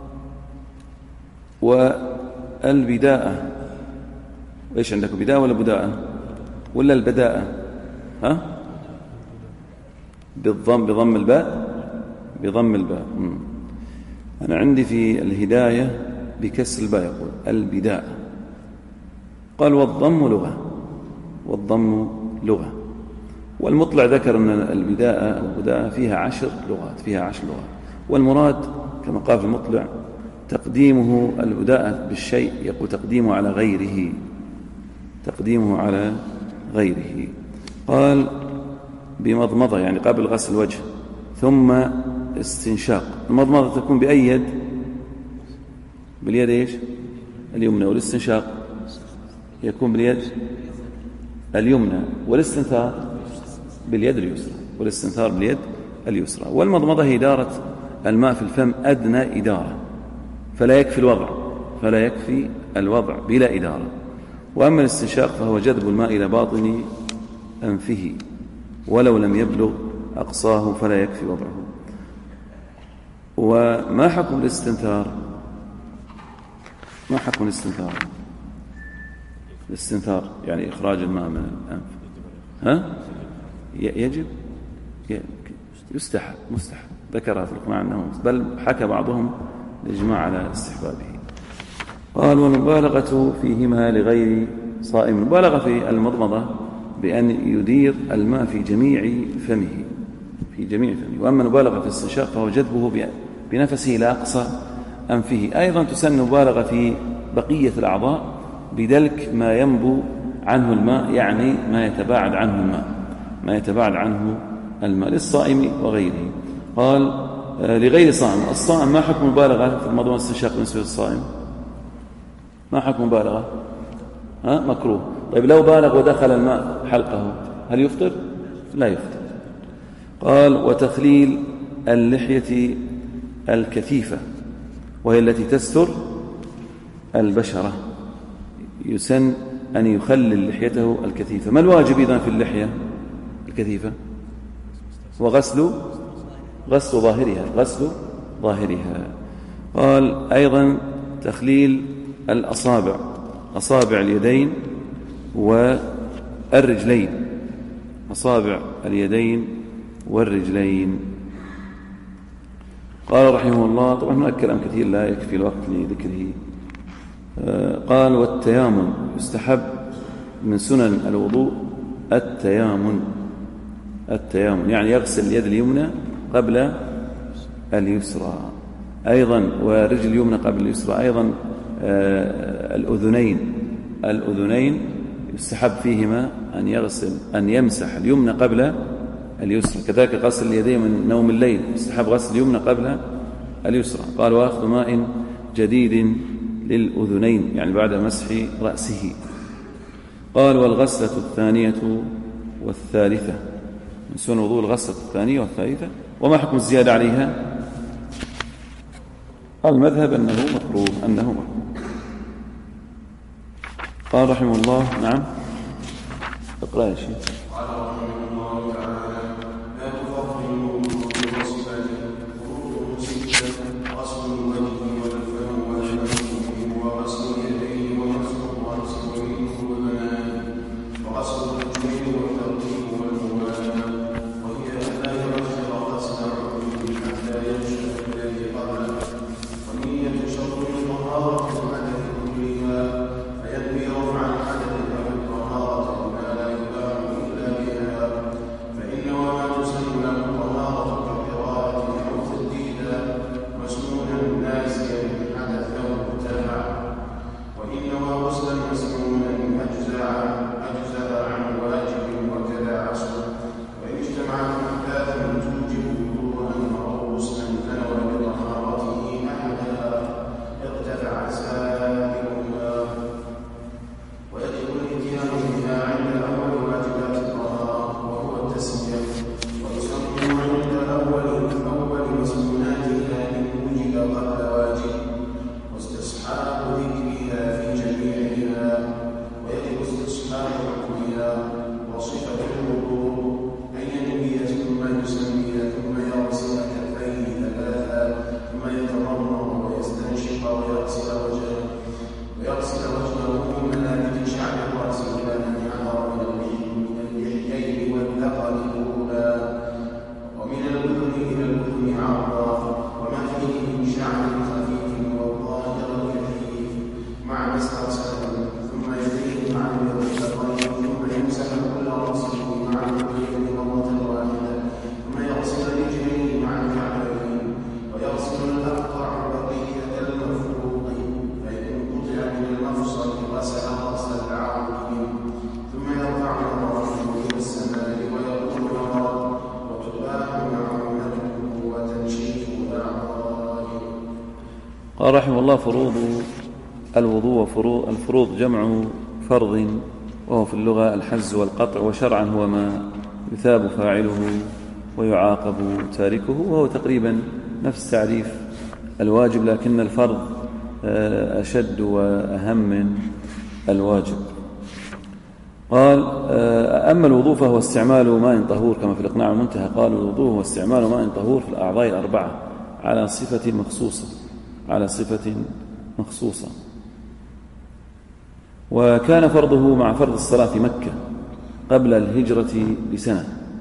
والبداءة. إيش عندكم، بداءة ولا بداءة ولا البداءة؟ بضم الباء. بضم الباء. أنا عندي في الهداية بكسر الباء يقول البداءة. قال والضم لغة. والضم لغة. والمطلع ذكر أن البداءة أو البداءة فيها 10 لغات، فيها 10 لغات. والمراد كما قال في المطلع تقديمه البداءة بالشيء، يقول تقديمه على غيره، تقديمه على غيره. قال بمضمضة يعني قبل غسل الوجه، ثم استنشاق. المضمضة تكون بأي يد؟ باليد إيش؟ اليمنى. والاستنشاق يكون باليد اليمنى، والاستنثار باليد اليسرى. والاستنثار باليد اليسرى. والمضمضة هي إدارة الماء في الفم أدنى إدارة، فلا يكفي الوضع بلا إدارة. وأما الاستنشاق فهو جذب الماء إلى باطن أنفه ولو لم يبلغ أقصاه فلا يكفي وضعه. وما حكم الاستنثار؟ ما حكم الاستنثار؟ الاستنثار يعني إخراج الماء من الأنف. يجب؟ يستحب، مستحب. ذكرها في الإقناع أنه بل حكى بعضهم الإجماع على استحبابه. قال والمبالغة فيهما لغير صائم. المبالغة في المضمضة بأن يدير الماء في جميع فمه، في جميع فمه. وأما المبالغة في الاستنشاق فهو جذبه بنفسه إلى أقصى أنفه. أيضا تسن مبالغة في بقية الأعضاء بدلك ما ينبو عنه الماء، يعني ما يتباعد عنه الماء، ما يتباعد عنه الماء للصائم وغيره. قال لغير صائم. الصائم ما حكم مبالغة في المضمضة والاستنشاق بالنسبة للصائم؟ ما حكم مبالغة؟ مكروه. طيب لو بالغ ودخل الماء حلقه هل يفطر؟ لا يفطر. قال وتخليل اللحية الكثيفة وهي التي تستر البشرة، يسن أن يخلل لحيته الكثيفة. ما الواجب إذن في اللحية الكثيفة؟ وغسل ظاهرها، غسل ظاهرها. قال أيضا تخليل الأصابع، أصابع اليدين والرجلين، أصابع اليدين والرجلين. قال رحمه الله، طبعا هناك كلام كثير لا يكفي الوقت لذكره. قال والتيامن يستحب من سنن الوضوء التيامن. التيامن يعني يغسل اليد اليمنى قبل اليسرى. أيضا ورجل اليمنى قبل اليسرى. أيضا الأذنين يستحب فيهما أن يمسح اليمنى قبل اليسرى. كذلك غسل اليدين من نوم الليل يستحب غسل اليمنى قبل اليسرى. قال وأخذ ماء جديد للأذنين يعني بعد مسح رأسه. قال والغسلة الثانية والثالثة من سنن الوضوء الغسلة الثانية والثالثة. وما حكم الزيادة عليها؟ المذهب أنه مكروه. قال رحمه الله نعم اقرأ يا شيخ. قال رحمه الله فروض الوضوء. الفروض جمع فرض وهو في اللغة الحز والقطع، وشرعا هو ما يثاب فاعله ويعاقب تاركه، وهو تقريبا نفس تعريف الواجب، لكن الفرض أشد وأهم من الواجب. قال أما الوضوء فهو استعمال ماء طهور كما في الإقناع المنتهى. قال الوضوء هو استعمال ماء طهور في الأعضاء الأربعة على صفة مخصوصة. وكان فرضه مع فرض الصلاة في مكة قبل الهجرة بسنة.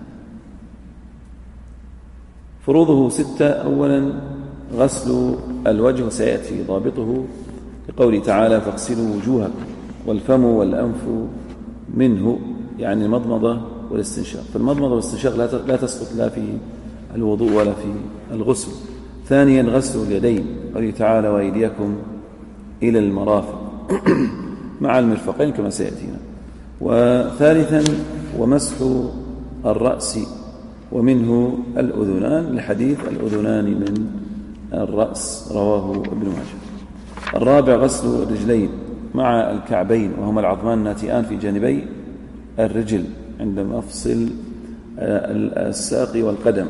فروضه 6. أولا غسل الوجه، وسيأتي ضابطه لقوله تعالى فاغسلوا وجوهكم، والفم والأنف منه، يعني المضمضة والاستنشاق. فالمضمضة والاستنشاق لا تسقط لا في الوضوء ولا في الغسل. ثانيا غسل اليدين، قوله تعالى وأيديكم إلى المرافق مع المرفقين كما سيأتينا. وثالثا ومسح الرأس ومنه الأذنان، لحديث الأذنان من الرأس رواه ابن ماجه. الرابع غسل الرجلين مع الكعبين، وهما العظمان الناتئان في جانبي الرجل عند مفصل الساق والقدم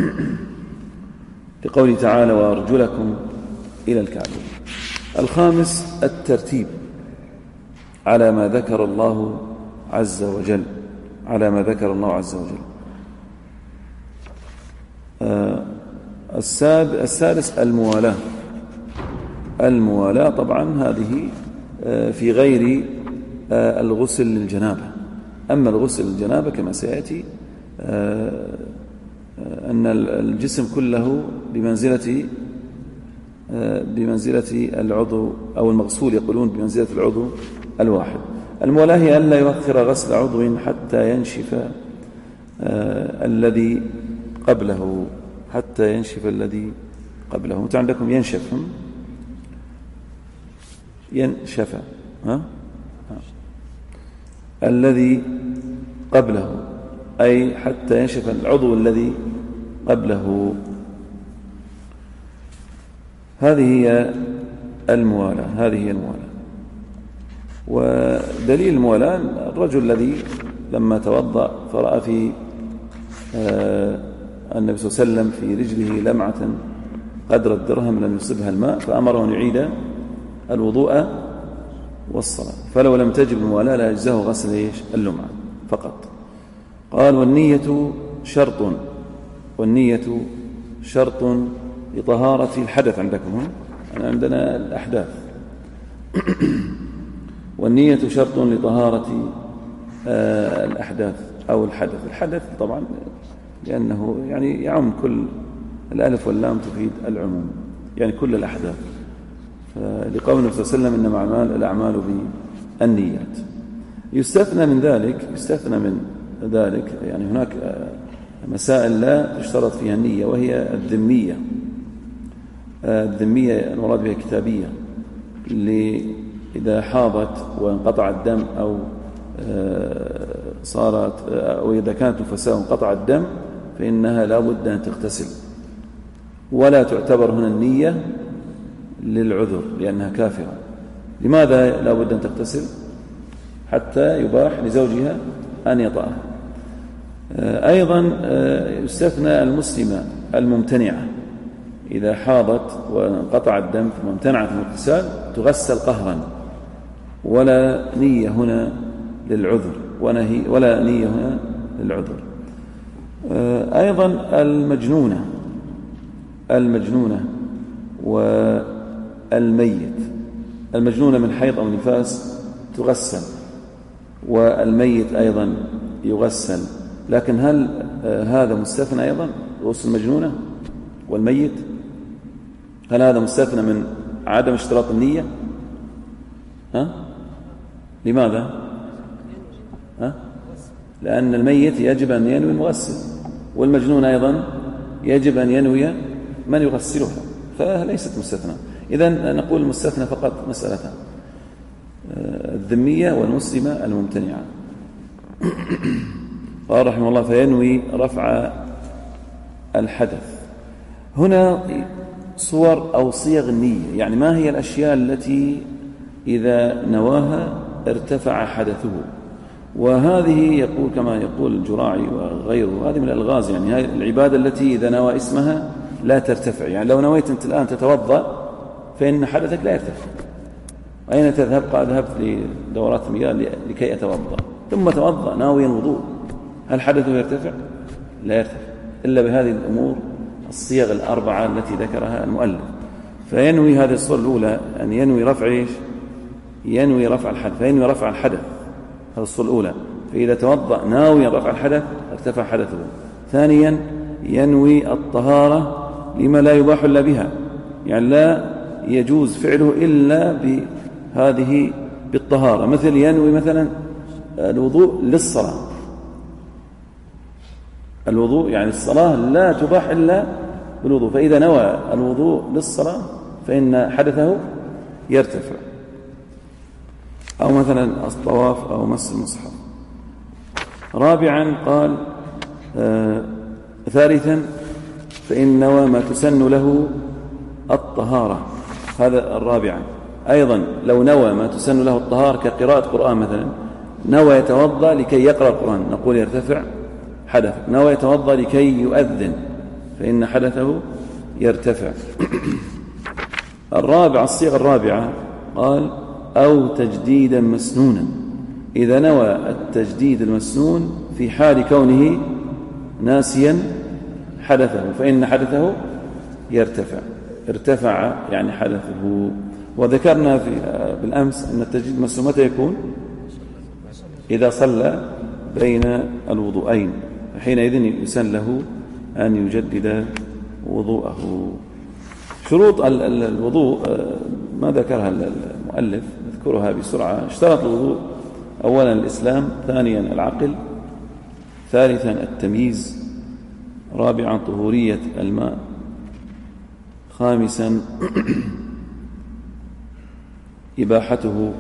لقوله تعالى وأرجلكم إلى الكعبين. الخامس الترتيب على ما ذكر الله عز وجل. السادس الموالاة طبعا هذه في غير الغسل للجنابة. أما الغسل للجنابة كما سيأتي أن الجسم كله بمنزلة العضو، أو المغسول يقولون بمنزلة العضو الواحد. الموالاة هي أن لا يؤخر غسل عضو حتى ينشف الذي قبله. أنتم عندكم ينشف، ينشف الذي قبله، أي حتى ينشف العضو الذي قبله. هذه هي الموالاة. ودليل الموالاة الرجل الذي لما توضأ فرأى في النبي صلى الله عليه وسلم في رجله لمعة قدر الدرهم لم يصبها الماء، فأمره أن يعيد الوضوء والصلاة، فلو لم تجب الموالاة لا يجزاه غسل اللمعة فقط. قال والنية شرط لطهارة الحدث. عندكم عندنا الأحداث. والنية شرط لطهارة الأحداث أو الحدث طبعا، لأنه يعني يعم كل الألف واللام تفيد العموم، يعني كل الأحداث. لقول النبي صلى الله عليه وسلم إنما الأعمال بالنيات. يستثنى من ذلك يعني هناك مسائل لا تشترط فيها النية، وهي الذمية المراد بها كتابية، إذا حاضت وانقطع الدم أو صارت أو إذا كانت نفساء وانقطع الدم فإنها لا بد أن تغتسل، ولا تعتبر هنا النية للعذر لأنها كافرة. لماذا لا بد أن تغتسل؟ حتى يباح لزوجها أن يطأها. أيضا يستثنى المسلمة الممتنعة إذا حاضت وانقطع الدم ثم امتنعت من الاغتسال تغسل قهرا، ولا نية هنا للعذر ولا نية هنا للعذر. أيضا المجنونة والميت. المجنونة من حيض أو نفاس تغسل، والميت أيضا يغسل، لكن هل هذا مستثنى أيضا غسل المجنونة والميت؟ هل هذا مستثنى من عدم اشتراط النية؟ لماذا؟ لأن الميت يجب أن ينوي المغسل، والمجنون أيضا يجب أن ينوي من يغسلها، فليست مستثنى. إذن نقول المستثنى فقط مسألتان: الذمية والمسلمة الممتنعة. قال رحمه الله: فينوي رفع الحدث. هنا صور أو صيغ النية، يعني ما هي الأشياء التي إذا نواها ارتفع حدثه. وهذه يقول كما يقول الجراعي وغيره، هذه من الألغاز، يعني هذه العبادة التي إذا نوى اسمها لا ترتفع. يعني لو نويت أنت الآن تتوضأ فإن حدثك لا يرتفع. أين تذهب؟ قال ذهبت لدورات المياه لكي أتوضأ، ثم توضأ ناويا الوضوء، هل حدثه يرتفع؟ لا يرتفع إلا بهذه الأمور الصيغ الأربعة التي ذكرها المؤلف. فينوي هذه الصورة الأولى أن ينوي رفع ينوي رفع الحدث، فينوي رفع الحدث، هذه الصورة الأولى. فإذا توضأ ناويا رفع الحدث ارتفع حدثه. ثانيا ينوي الطهارة لما لا يباح إلا بها، يعني لا يجوز فعله إلا بهذه بالطهارة، مثل ينوي مثلا الوضوء للصلاة. الوضوء يعني الصلاة لا تباح إلا بالوضوء، فإذا نوى الوضوء للصلاة فإن حدثه يرتفع. أو مثلا الطواف أو مس المصحف. رابعا قال ثالثا فإن نوى ما تسن له الطهارة، هذا الرابعا. أيضا لو نوى ما تسن له الطهارة كقراءة قرآن مثلا، نوى يتوضأ لكي يقرأ القرآن، نقول يرتفع حدث. نوى يتوضأ لكي يؤذن فإن حدثه يرتفع. الرابع الصيغة الرابعة قال أو تجديدا مسنونا، إذا نوى التجديد المسنون في حال كونه ناسيا حدثه فإن حدثه يرتفع، ارتفع يعني حدثه. وذكرنا بالأمس أن التجديد المسنون متى يكون؟ إذا صلى بين الوضوءين، حينئذ يسن له أن يجدد وضوءه. شروط الوضوء ما ذكرها المؤلف، نذكرها بسرعة. اشترط الوضوء: أولا الإسلام، ثانيا العقل، ثالثا التمييز، رابعا طهورية الماء، خامسا إباحته.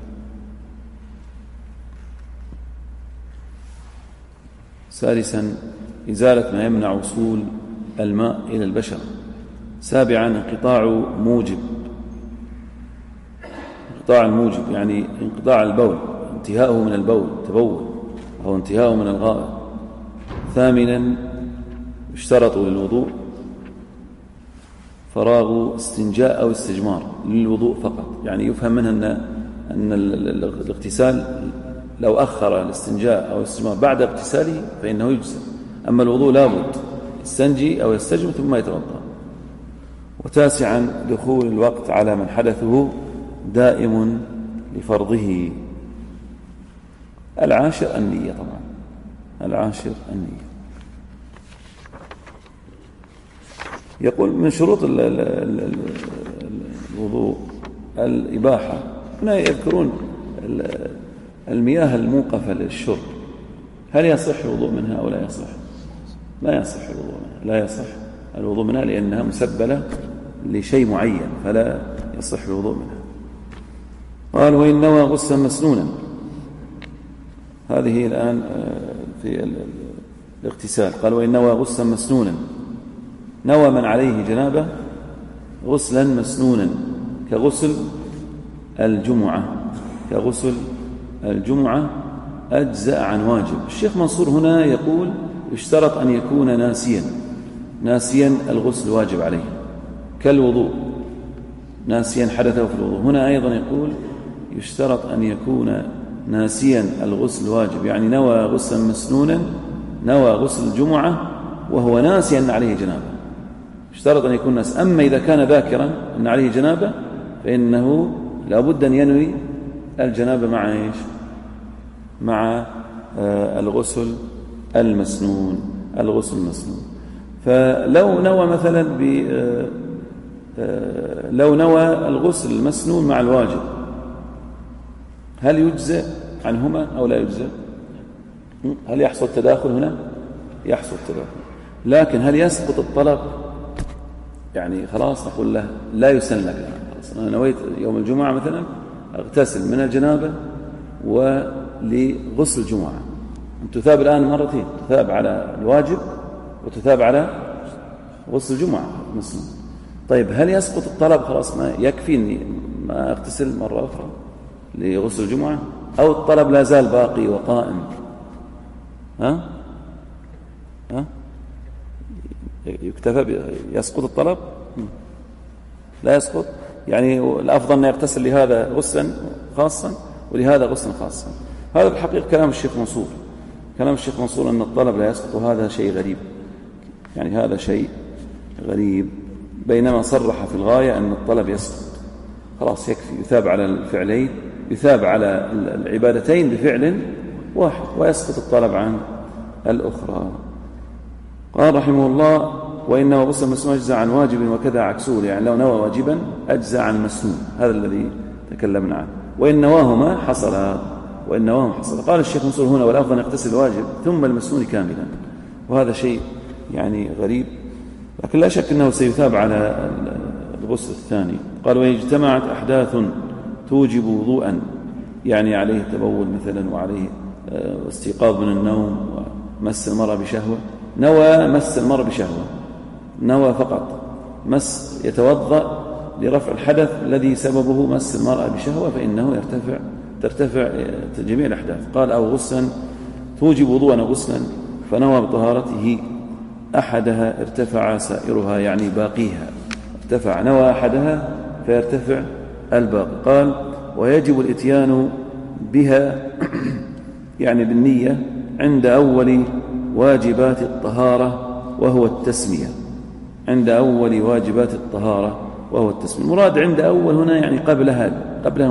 سادسا إزالة ما يمنع وصول الماء إلى البشرة. سابعا انقطاع موجب، انقطاع الموجب يعني انقطاع البول، انتهاؤه من البول، تبول أو انتهاؤه من الغائط. ثامنا اشترطوا للوضوء فراغ استنجاء أو استجمار للوضوء فقط، يعني يفهم منها أن الاغتسال لو أخر الاستنجاء أو الاستجمار بعد اغتساله فإنه يجزئ، أما الوضوء لابد يستنجي أو يستجمر ثم يتوضأ. وتاسعا دخول الوقت على من حدثه دائم لفرضه. العاشر النية، طبعا العاشر النية. يقول من شروط الوضوء الإباحة. هنا يذكرون المياه الموقفة للشرب، هل يصح الوضوء منها أو لا يصح؟ لا يصح الوضوء منها، لا يصح الوضوء منها لأنها مسبلة لشيء معين، فلا يصح الوضوء منها. قال وإن نوى غسلا مسنونا، هذه الآن في الاغتسال. قال وإن نوى غسلا مسنونا، نوى من عليه جنابه غسلا مسنونا كغسل الجمعة، كغسل الجمعة أجزأ عن واجب. الشيخ منصور هنا يقول يشترط أن يكون ناسيا الغسل واجب عليه كالوضوء، ناسيا حدثه في الوضوء. هنا أيضا يقول يشترط أن يكون ناسيا الغسل واجب، يعني نوى غسلا مسنونا، نوى غسل الجمعة وهو ناسيا أن عليه جنابه، اشترط أن يكون ناس. أما إذا كان ذاكرا أن عليه جنابه فإنه لابد أن ينوي الجنابة مع إيش؟ مع الغسل المسنون، الغسل المسنون. فلو نوى مثلا لو نوى الغسل المسنون مع الواجب، هل يجزئ عنهما أو لا يجزئ؟ هل يحصل تداخل هنا؟ يحصل تداخل. لكن هل يسقط الطلب؟ يعني خلاص نقول له لا يسن لك، خلاص أنا نويت يوم الجمعة مثلا اغتسل من الجنابة ولغسل الجمعة، تثاب الآن مرتين، تثاب على الواجب وتثاب على غسل الجمعة مسلم. طيب هل يسقط الطلب؟ خلاص ما يكفي أني ما اغتسل مرة أخرى لغسل الجمعة، أو الطلب لا زال باقي وقائم؟ يكتفى يسقط الطلب؟ لا يسقط، يعني الأفضل أن يغتسل لهذا غسلا خاصا ولهذا غسلا خاصا. هذا بالحقيقة كلام الشيخ منصور، كلام الشيخ منصور أن الطلب لا يسقط، وهذا شيء غريب، يعني هذا شيء غريب، بينما صرح في الغاية أن الطلب يسقط، خلاص يكفي، يثاب على الفعلين، يثاب على العبادتين بفعل واحد ويسقط الطلب عن الأخرى. قال رحمه الله وإن نوى غسل مسنون أجزى عن واجب وكذا عكسه، يعني لو نوى واجبا أجزى عن مسنون، هذا الذي تكلمنا عنه. وإن نواهما حصل، وإن نواهما حصل. قال الشيخ منصور هنا والأفضل يغتسل الواجب ثم المسنون كاملا، وهذا شيء يعني غريب، لكن لا شك أنه سيثاب على الغسل الثاني. قال ويجتمعت أحداث توجب وضوءا، يعني عليه تبول مثلا وعليه استيقاظ من النوم ومس المرأة بشهوة، نوى مس المرأة بشهوة، نوى فقط مس، يتوضأ لرفع الحدث الذي سببه مس المرأة بشهوة، فإنه ترتفع جميع الأحداث. قال أو غسلا توجب وضوءا غسلا فنوى بطهارته أحدها ارتفع سائرها، يعني باقيها ارتفع، نوى أحدها فيرتفع الباقي. قال ويجب الإتيان بها يعني بالنية عند أول واجبات الطهارة وهو التسمية، عند أول واجبات الطهارة وهو التسمية. المراد عند أول هنا يعني قبلها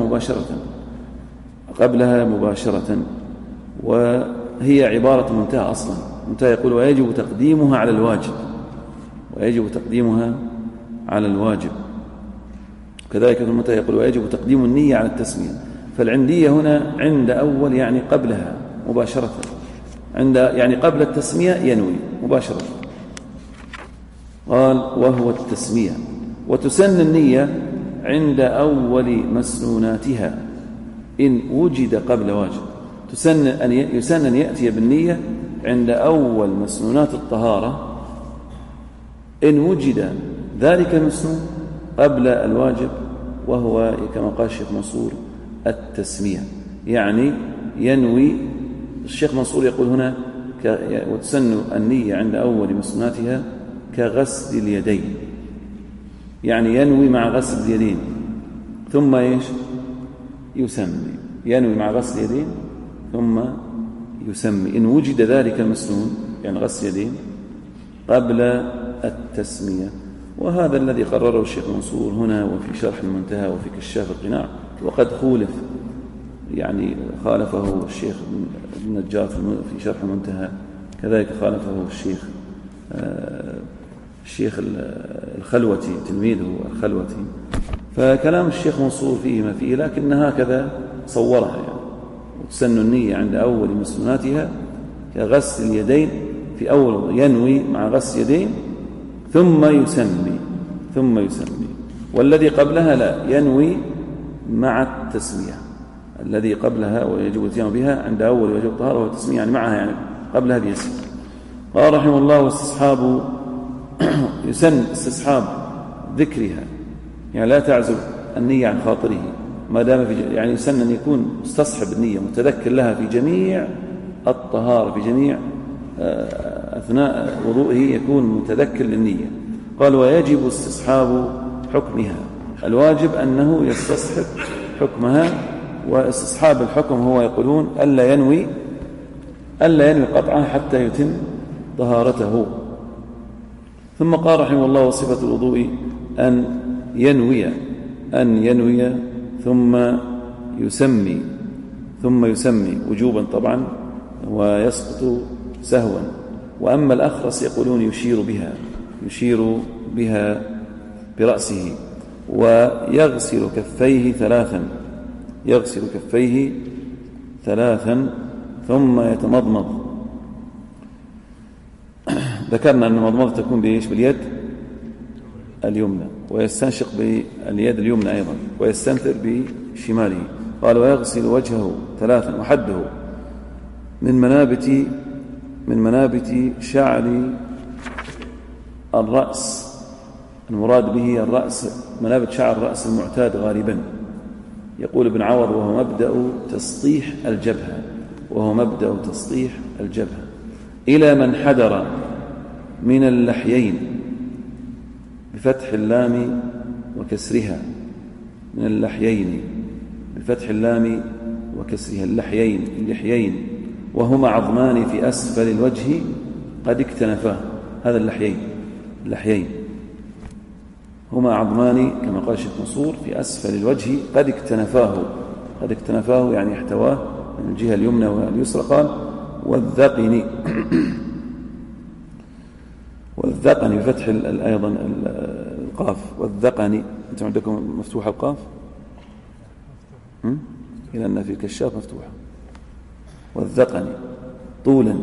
مباشرة، وهي عبارة منتهى أصلا، منتهى يقول ويجب تقديمها على الواجب، ويجب تقديمها على الواجب. كذلك في المنتهى يقول ويجب تقديم النية على التسمية، فالعندية هنا عند أول يعني قبلها مباشرة، عند يعني قبل التسمية ينوي مباشرة. قال وهو التسمية، وتسن النية عند أول مسنوناتها إن وجد قبل واجب. يسن أن يأتي بالنية عند أول مسنونات الطهارة إن وجد ذلك المسنون قبل الواجب، وهو كما قال الشيخ منصور التسمية. يعني ينوي الشيخ منصور يقول هنا وتسن النية عند أول مسنوناتها كغسل اليدين، يعني ينوي مع غسل اليدين ثم يسمي، ينوي مع غسل اليدين ثم يسمي إن وجد ذلك المسنون، يعني غسل اليدين قبل التسمية. وهذا الذي قرره الشيخ منصور هنا وفي شرح المنتهى وفي كشاف القناع، وقد خولف، يعني خالفه الشيخ النجار في شرح المنتهى، كذلك خالفه الشيخ الخلوتي تلميذه الخلوتي. فكلام الشيخ منصور فيه ما فيه، لكن هكذا صورها يعني. وتسن النية عند أول مسنوناتها كغسل اليدين، في أول ينوي مع غسل اليدين ثم يسمي. والذي قبلها لا، ينوي مع التسمية. الذي قبلها ويجب الاتيان بها عند أول وجب الطهارة هو التسمية، يعني معها، يعني قبلها بيسمي. قال رحمه الله واستصحاب يسن استصحاب ذكرها، يعني لا تعزب النية عن خاطره ما دام يعني يسن أن يكون مستصحب النية متذكر لها في جميع الطهارة، في جميع أثناء وضوئه يكون متذكر للنية. قال ويجب استصحاب حكمها، الواجب أنه يستصحب حكمها. واستصحاب الحكم هو يقولون ألا ينوي قطعه حتى يتم طهارته. ثم قال رحمه الله وصفة الوضوء أن ينوي ثم يسمي وجوبا طبعا، ويسقط سهوا. وأما الأخرس يقولون يشير بها برأسه، ويغسل كفيه ثلاثا ثم يتمضمض. ذكرنا أن المضمضة تكون باليد اليمنى، ويستنشق باليد اليمنى أيضا، ويستنثر بشماله. قال ويغسل وجهه ثلاثا، وحده من منابت شعر الرأس، المراد به الرأس منابت شعر الرأس المعتاد غالبا. يقول ابن عوض وهو مبدأ تسطيح الجبهة إلى من حدر من اللحيين بفتح اللام وكسرها، من اللحيين بفتح اللام وكسرها، اللحيين وهما عظمان في أسفل الوجه قد اكتنفاه. هذا اللحيين هما عظمان كما قال الشيخ منصور في أسفل الوجه قد اكتنفاه يعني احتواه من الجهة اليمنى واليسرى. قال والذقن بفتح أيضا القاف، والذقن. أنتم عندكم مفتوحة القاف؟ إلى أن في كشاف مفتوحة. والذقن طولا.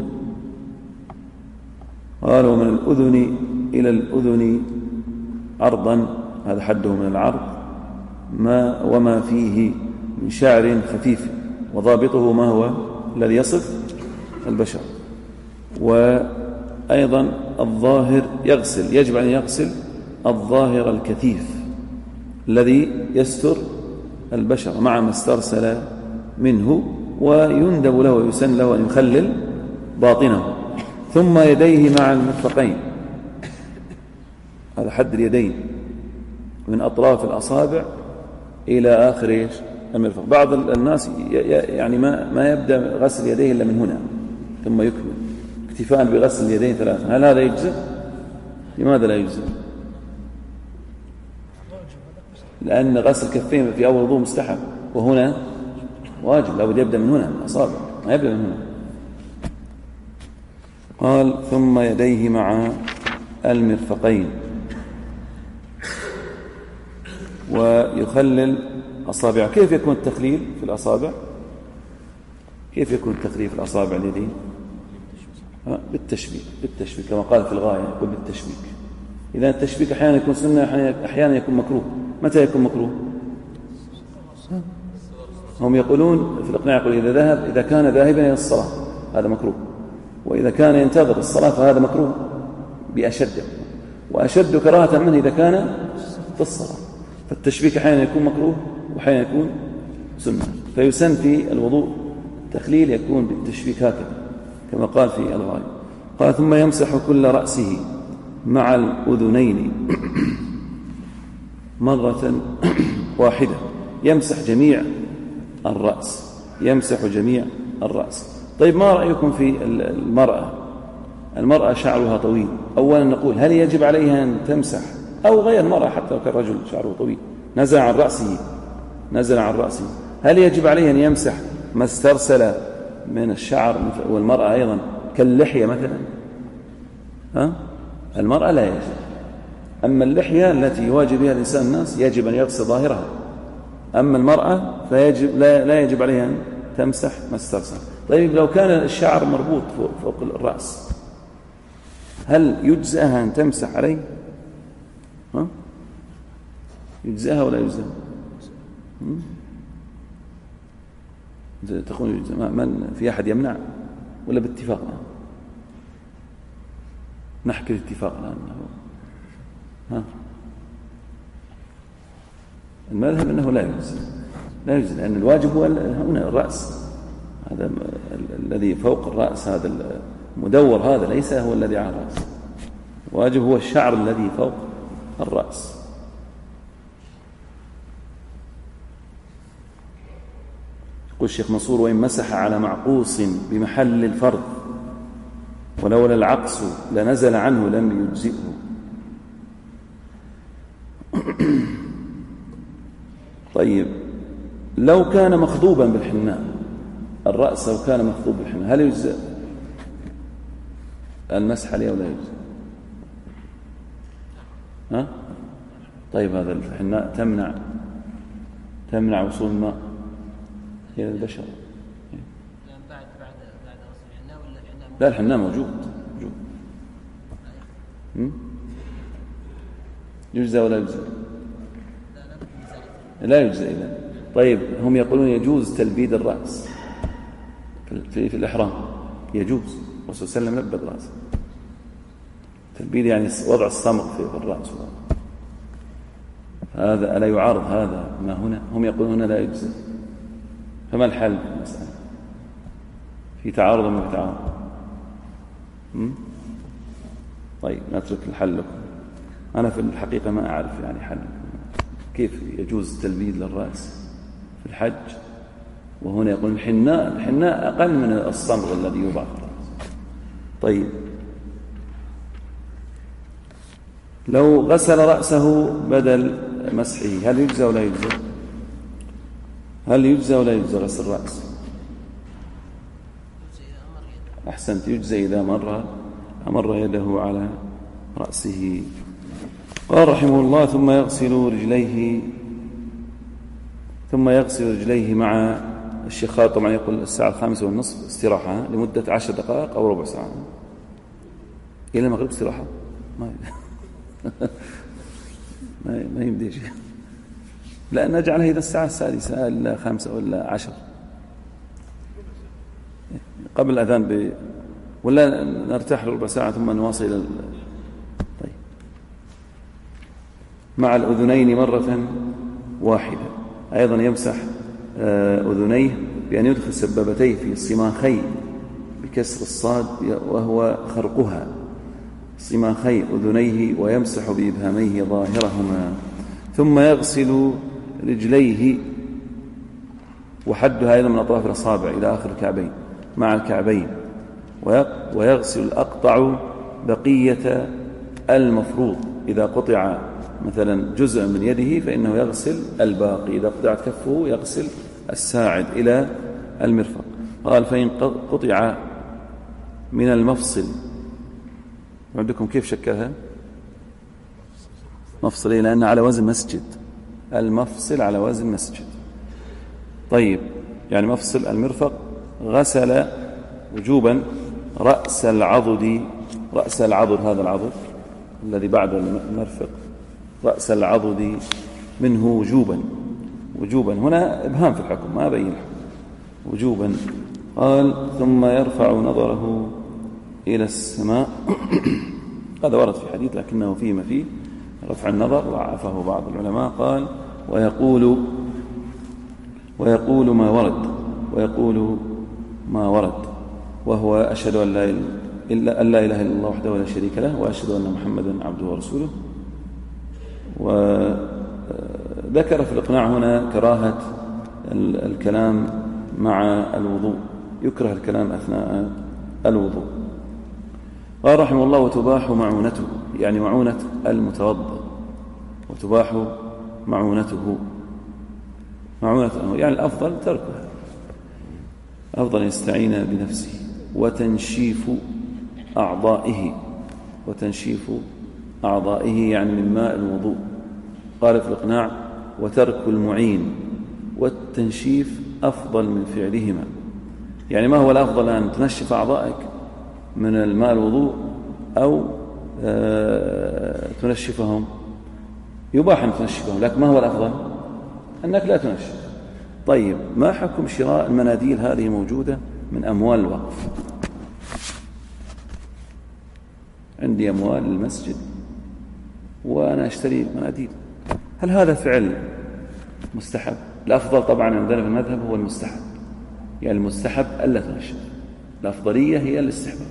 قالوا من الأذن إلى الأذن عرضا، هذا حده من العرض، وما فيه من شعر خفيف، وضابطه ما هو الذي يصف البشر. وأيضا الظاهر يجب أن يغسل الظاهر الكثيف الذي يستر البشر مع ما استرسل منه، ويندب له ويسن له أن يخلل باطنه. ثم يديه مع المرفقين، هذا حد اليدين من أطراف الأصابع إلى آخر المرفق. بعض الناس يعني ما يبدأ غسل يديه إلا من هنا ثم يكمل اكتفاء بغسل اليدين ثلاثا. هل هذا يجزئ؟ لماذا لا يجزئ؟ لأن غسل كفين في أول وضوء مستحب، وهنا واجب، لابد يبدأ من هنا، من الأصابع، ما يبدأ من هنا. قال ثم يديه مع المرفقين، ويخلل أصابعه. كيف يكون التخليل في الأصابع؟ كيف يكون التخليل في الأصابع اليدين؟ بالتشبيك كما قال في الغاية، يقول بالتشبيك. إذا التشبيك أحيانا يكون سنة، أحيانا يكون مكروه. متى يكون مكروه؟ هم يقولون في الإقناع، يقول إذا كان ذاهبا إلى الصلاة هذا مكروه، وإذا كان ينتظر الصلاة فهذا مكروه بأشد، وأشد كراهة منه إذا كان في الصلاة. فالتشبيك أحيانا يكون مكروه وأحيانا يكون سنة. فيسن في الوضوء تخليل يكون بالتشبيك هكذا كما قال في الغالب. قال ثم يمسح كل رأسه مع الأذنين مرة واحدة. يمسح جميع الرأس، يمسح جميع الرأس. طيب ما رأيكم في المرأة شعرها طويل؟ أولا نقول هل يجب عليها أن تمسح، أو غير المرأة حتى لو كان رجل شعره طويل نزل عن رأسه، هل يجب عليه أن يمسح ما استرسل من الشعر؟ والمرأة أيضا كاللحية مثلا، المرأة لا يجب. أما اللحية التي يواجه بها الإنسان الناس يجب أن يغسل ظاهرها، أما المرأة فيجب لا يجب عليها أن تمسح ما استرسل. طيب لو كان الشعر مربوط فوق الرأس هل يجزئها أن تمسح عليه؟ يجزئها ولا يجزئها؟ تقول يجزئ. من في أحد يمنع ولا باتفاق؟ نحكي الاتفاق الآن. المذهب أنه لا يجزئ لأن الواجب هو هنا الرأس، هذا الذي فوق الرأس، هذا المدور هذا ليس هو الذي على الرأس، الواجب هو الشعر الذي فوق الرأس. يقول الشيخ منصور: وإن مسح على معقوص بمحل الفرض ولولا العقص لنزل عنه لم يجزئه. طيب لو كان مخضوبا بالحناء، الرأس لو كان مخضوب بالحناء هل يجزئ المسح عليه ولا يجزئ؟ طيب هذا الحناء تمنع وصول الماء إلى البشر. بعد غسل الحناء ولا الحناء؟ لا، الحناء موجود. يجزى ولا يجزى؟ لا يجزى إذن. طيب هم يقولون يجوز تلبيد الرأس في الإحرام، يجوز. الرسول صلى الله عليه وسلم لبد رأسه. تلبيد يعني وضع الصمغ في الرأس، هذا ألا يعارض هذا ما هنا؟ هم يقولون هنا لا يجزى. فما الحل في المسألة؟ في تعارض ولا في تعارض؟ طيب نترك الحل لكم. أنا في الحقيقة ما أعرف يعني حل كيف يجوز تلبيد للرأس في الحج، وهنا يقول الحناء أقل من الصمغ الذي يوضع في الرأس. طيب لو غسل رأسه بدل مسحه هل يجزى ولا يجزى؟ هل يجزى ولا يجزى غسل الرأس؟ أحسنت، يجزى إذا أمر يده على رأسه. قال رحمه الله: ثم يغسل رجليه مع الشخار. طبعا يقول الساعة 5:30 استراحة لمدة 10 دقائق أو ربع ساعة إلى المغرب استراحة. ما يمدي شيء. لا نجعلها إذا الساعة 6 إلا 5 ولا 10 قبل الأذان ولا نرتاح لربع ساعة ثم نواصل طيب. مع الأذنين مرة واحدة. أيضا يمسح أذنيه بأن يدخل سبابتيه في صماخي بكسر الصاد وهو خرقها، صماخي أذنيه، ويمسح بإبهاميه ظاهرهما. ثم يغسل رجليه، وحدها أيضا من أطراف الأصابع إلى آخر الكعبين مع الكعبين، ويغسل الأقطع بقية المفروض. إذا قطع مثلا جزء من يده فإنه يغسل الباقي، إذا قطعت كفه يغسل الساعد إلى المرفق. قال: فإن قطع من المفصل، عندكم كيف شكلها؟ مفصل، لأنه على وزن مسجد، المفصل على وزن مسجد. طيب يعني مفصل المرفق. غسل وجوبا رأس العضد، هذا العضد الذي بعد المرفق رأس العضد منه وجوبا هنا إبهام في الحكم ما بين الحكم وجوبا. قال ثم يرفع نظره إلى السماء هذا ورد في حديث لكنه فيه رفع النظر ضعفه بعض العلماء. قال ويقول ما ورد وهو أشهد أن لا إله إلا الله وحده لا شريك له وأشهد أن محمدا عبده ورسوله. وذكر في الإقناع هنا كراهة الكلام مع الوضوء، يكره الكلام أثناء الوضوء. قال رحمه الله وتباح معونته، يعني معونة المتوضئ، وتباح معونته يعني الأفضل تركها، أفضل يستعين بنفسه. وتنشيف أعضائه يعني من ماء الوضوء. قال في الإقناع وترك المعين والتنشيف أفضل من فعلهما. يعني ما هو الأفضل، أن تنشف أعضائك من الماء الوضوء أو تنشفهم؟ يباح أن تنشفهم، لكن ما هو الأفضل؟ أنك لا تنشف. طيب ما حكم شراء المناديل هذه موجودة من أموال الوقف؟ عندي أموال المسجد وأنا أشتري مناديل، هل هذا فعل مستحب؟ الأفضل طبعا عندنا في المذهب هو المستحب، يعني المستحب ألا تنشف، الأفضلية هي الاستحباب.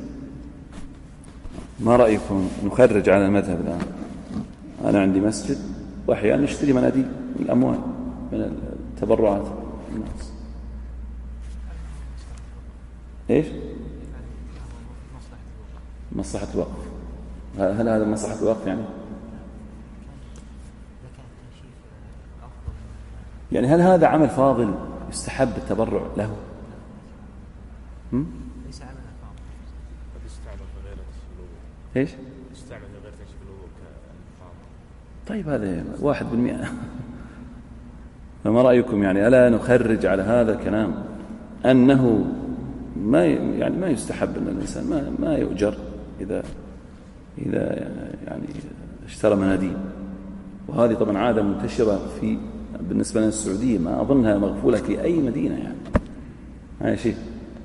ما رأيكم نخرج على المذهب الآن؟ أنا عندي مسجد وأحيانا نشتري مناديل من الأموال من التبرعات الناس. إيش؟ مصلحة الوقف. هل هذا مصلحة الوقف يعني هل هذا عمل فاضل يستحب التبرع له؟ ليس عملا فاضل. قد يستعمل في غير الوضوء. ايش؟ يستعمل في غير تنشيف الوضوء كالفاضل. طيب هذا 1%. فما رأيكم يعني ألا نخرج على هذا الكلام أنه ما يستحب أن الإنسان ما يؤجر إذا يعني اشترى مناديل؟ وهذه طبعا عادة منتشرة بالنسبة لنا السعودية، ما أظنها مغفولة في أي مدينة يعني. هذا شيء،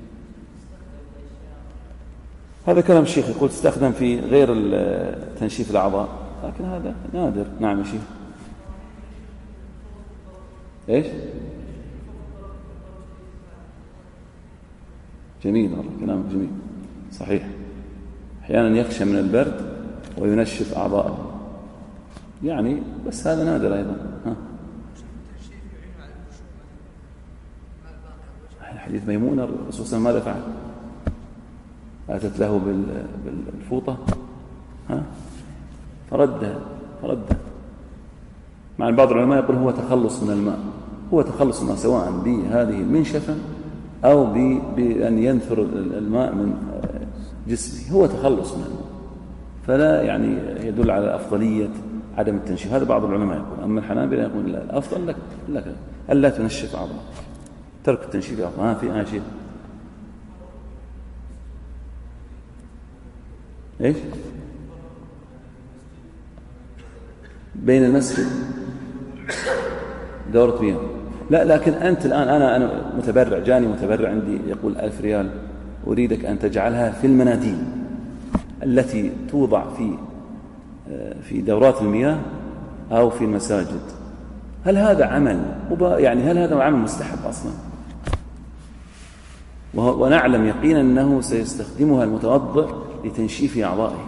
هذا كلام الشيخ يقول تستخدم في غير تنشيف الأعضاء، لكن هذا نادر. نعم يا شيخ. إيش؟ جميل والله، كلام جميل صحيح. أحيانا يخشى من البرد وينشف أعضاءه يعني، بس هذا نادر أيضا. حديث ميمونة الرسول صلى الله عليه وسلم ماذا فعل؟ أتت له بالفوطة فردها. مع بعض العلماء يقول هو تخلص من الماء، سواء بهذه المنشفة أو بأن ينثر الماء من جسمه، هو تخلص من الماء، فلا يعني يدل على أفضلية عدم التنشيف. هذا بعض العلماء يقول. أما الحنابلة يقول لا، الأفضل لك ألا تنشف أعضاءك، ترك التنشيف أفضل. في شيء إيش؟ بين المسجد دورة مياه. لا، لكن أنت الآن أنا متبرع، جاني متبرع عندي يقول 1000 ريال، أريدك أن تجعلها في المناديل التي توضع في دورات المياه أو في المساجد. هل هذا عمل هل هذا عمل مستحب أصلا؟ ونعلم يقينا أنه سيستخدمها المتوضئ لتنشيف أعضائه.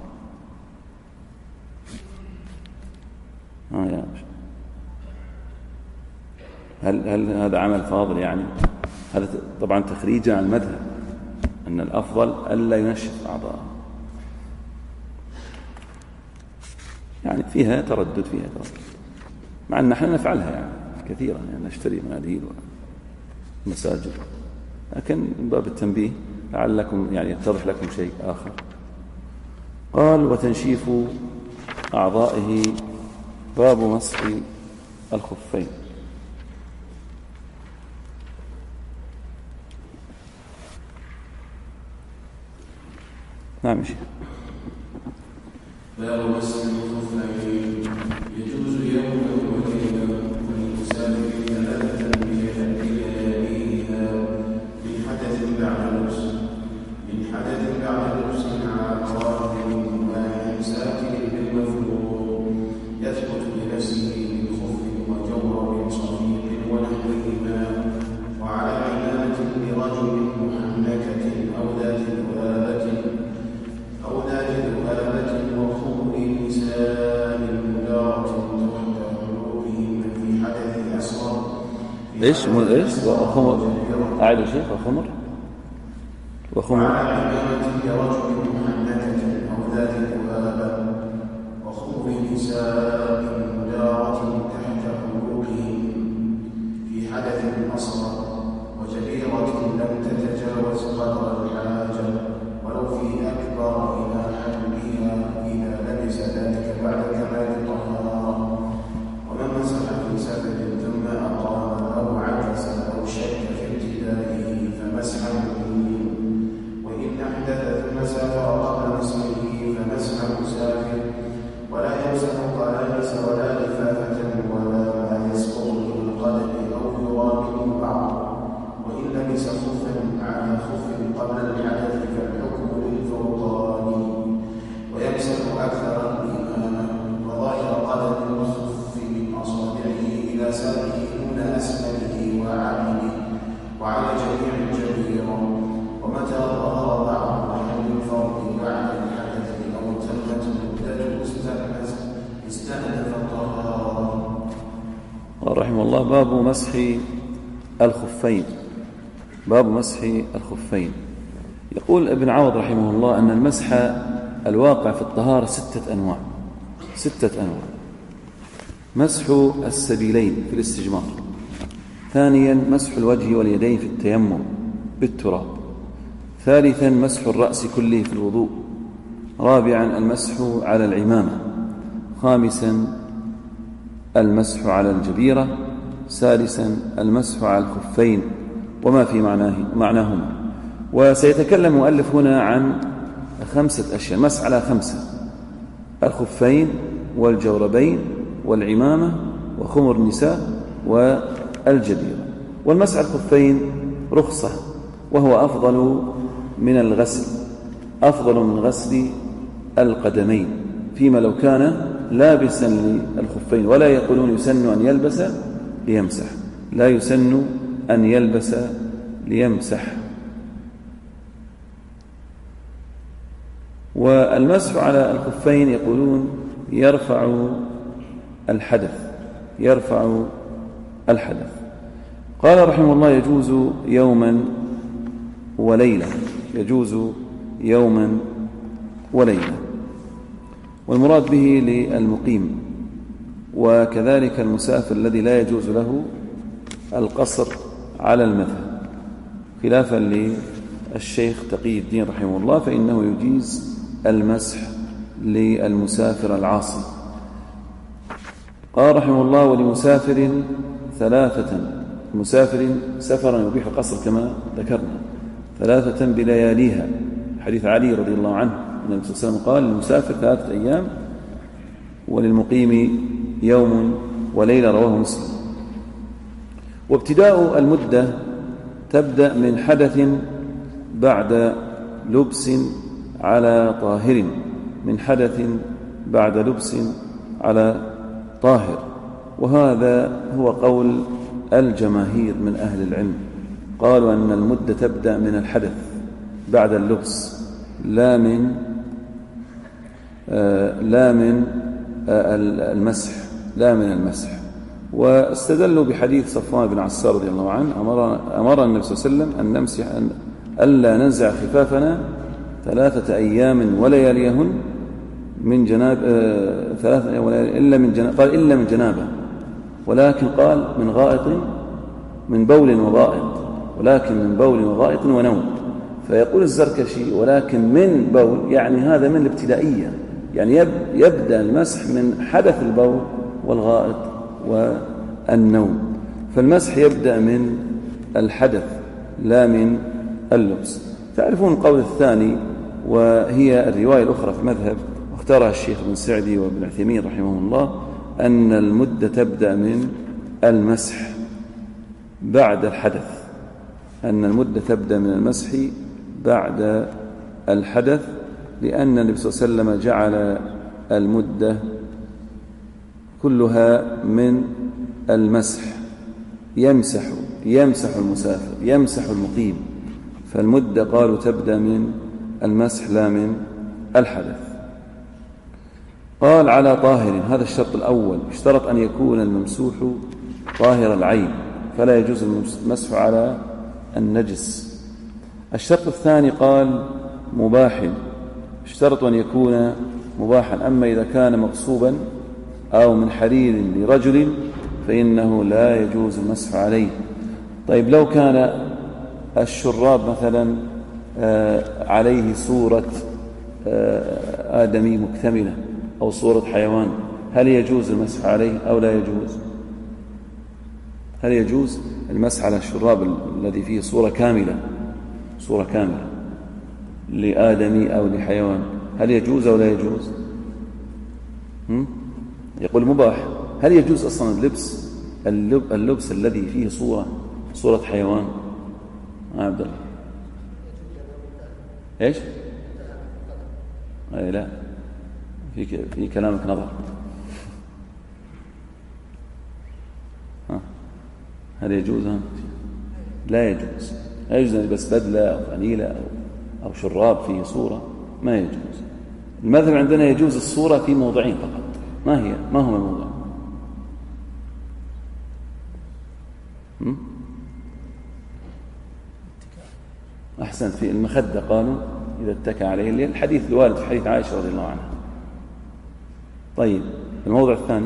هل هذا عمل فاضل يعني؟ هذا طبعا تخريجا عن المذهب أن الأفضل ألا ينشف أعضاءه. يعني فيها تردد مع أن نحن نفعلها يعني كثيرا، يعني نشتري مناديل ومساجد، لكن من باب التنبيه لعلكم يعني يتضح لكم شيء آخر. قال وتنشيف أعضائه، باب مسح الخفين. نعم شيخ. باب مسح الخفين. يجوز يوما وليلا وللمسافر 3 بلياليها من حدث بعد لبس على طاهر ماء ساكن بالمفروض يثبت بنفسه من خف وجور صفيق ونحوهما، وعلى عمامة لرجل محنكة أو ذات ذؤابة وخمر نساء مدارة تحت قلوبهم في حدث أصغر. ايش وخمر أعد شيخ وخمر وعلى عمامة لرجل محنكة أو ذات ذؤابة وخمر نساء مدارة تحت قلوبهم في حدث أصغر وجبيرة لم تتجاوز قدر الحاجة ولو في أكبر إلى حملها إذا لبس ذلك بعد كمال الطهارة. ومن مسح في سفر ثم أقام أو عجز أو شك في ابتدائه فمسحه، وإن أحدث ثم سافر قبل مسحه فمسح مسافر، ولا يمسح قلائس ولا لفافة ولا ما يسقط بالقدم أو يرابط بعض. وإن لبس خفا على خف قبل الحدث فالحكم للفوقاني، ويمسح أكثر الإمامة وظاهر قدم الخف من أصابعه إلى ساقه دون أسفله وعامله وعلى جميع الجبيرة. ومتى ظهر بعض محل الفرد بعد الحدث أو تمت مدته استأنف الطهارة. رحمه الله. باب مسح الخفين. يقول ابن عوض رحمه الله أن المسح الواقع في الطهارة 6 أنواع. مسح السبيلين في الاستجمار، ثانيا مسح الوجه واليدين في التيمم بالتراب، ثالثا مسح الرأس كله في الوضوء، رابعا المسح على العمامة، خامسا المسح على الجبيرة، سادسا المسح على الخفين وما في معناهما. وسيتكلم المؤلف هنا عن 5 أشياء، مسح على 5: الخفين والجوربين والعمامة وخمر النساء والجبيرة. والمسح على الخفين رخصة، وهو أفضل من غسل القدمين فيما لو كان لابسا للخفين. ولا يقولون يسن أن يلبس ليمسح، لا يسن أن يلبس ليمسح. والمسح على الخفين يقولون يرفع الحدث. قال رحمه الله: يجوز يوما وليلة، والمراد به للمقيم، وكذلك المسافر الذي لا يجوز له القصر على المذهب، خلافا للشيخ تقي الدين رحمه الله، فإنه يجيز المسح للمسافر العاصي. قال رحمه الله: ولمسافر 3، مسافر سفرا يبيح القصر كما ذكرنا، 3 بلياليها، حديث علي رضي الله عنه أن النبي صلى الله عليه وسلم قال: للمسافر 3 أيام وللمقيم يوم وليلة، رواه مسلم. وابتداء المدة تبدأ من حدث بعد لبس على طاهر، وهذا هو قول الجماهير من أهل العلم. قالوا أن المدة تبدأ من الحدث بعد اللبس، لا من المسح. واستدلوا بحديث صفوان بن عسار رضي الله عنه: أمر النبي صلى الله عليه وسلم أن نمسح ألا ننزع خفافنا 3 أيام ولياليهن من جناب 3 أيام إلا من جنابة، قال إلا من جنابة، ولكن قال من غائط، من بول وغائط، ولكن من بول وغائط ونوم. فيقول الزركشي: ولكن من بول، يعني هذا من الابتدائية، يعني يبدأ المسح من حدث البول والغائط والنوم. فالمسح يبدأ من الحدث لا من اللبس. تعرفون القول الثاني، وهي الرواية الأخرى في المذهب واختارها الشيخ بن سعدي وابن عثيمين رحمه الله، أن المدة تبدأ من المسح بعد الحدث، أن المدة تبدأ من المسح بعد الحدث، لأن النبي صلى الله عليه وسلم جعل المدة كلها من المسح، يمسح المسافر، يمسح المقيم، فالمدة قالوا تبدأ من المسح لا من الحدث. قال على طاهر، هذا الشرط الأول، اشترط أن يكون الممسوح طاهر العين، فلا يجوز المسح على النجس. الشرط الثاني قال مباح، اشترط أن يكون مباحا، أما إذا كان مغصوبا أو من حرير لرجل فإنه لا يجوز المسح عليه. طيب لو كان الشراب مثلا عليه صورة آدمي مكتملة أو صورة حيوان، هل يجوز المسح عليه أو لا يجوز؟ هل يجوز المسح على الشراب الذي فيه صورة كاملة لآدمي أو لحيوان، هل يجوز أو لا يجوز؟ يقول مباح. هل يجوز أصلا اللبس الذي فيه صورة حيوان؟ عبد الله ايش؟ اي لا، في كلامك نظر. هل يجوز؟ لا يجوز. لا يجوز أن يلبس بدلة أو فانيلة أو شراب فيه صورة، ما يجوز. المذهب عندنا يجوز الصورة في موضعين فقط. ما هما الموضوع؟ أحسنت. في المخدة قالوا إذا اتكى عليه، اللي الحديث الوارد في حديث عائشة رضي الله عنها. طيب الموضع الثاني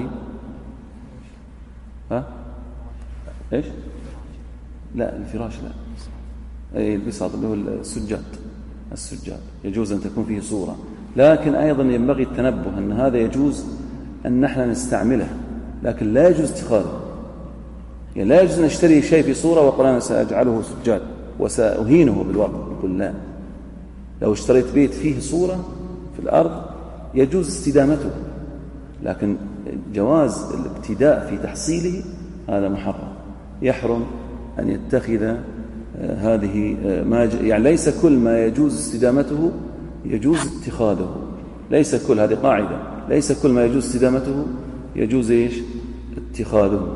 إيش؟ لا الفراش لا، البساط اللي هو السجاد يجوز أن تكون فيه صورة، لكن أيضا ينبغي التنبه أن هذا يجوز أن نحن نستعمله، لكن لا يجوز اتخاذه. يعني لا يجوز أن نشتري شيء في صورة وقال أنا سأجعله سجاد وسأهينه بالوقت. نقول لا، لو اشتريت بيت فيه صورة في الأرض يجوز استدامته، لكن جواز الابتداء في تحصيله هذا محرم. يحرم أن يتخذ هذه يعني ليس كل ما يجوز استدامته يجوز اتخاذه، ليس كل، هذه قاعدة، ليس كل ما يجوز استدامته يجوز إيش؟ اتخاذه.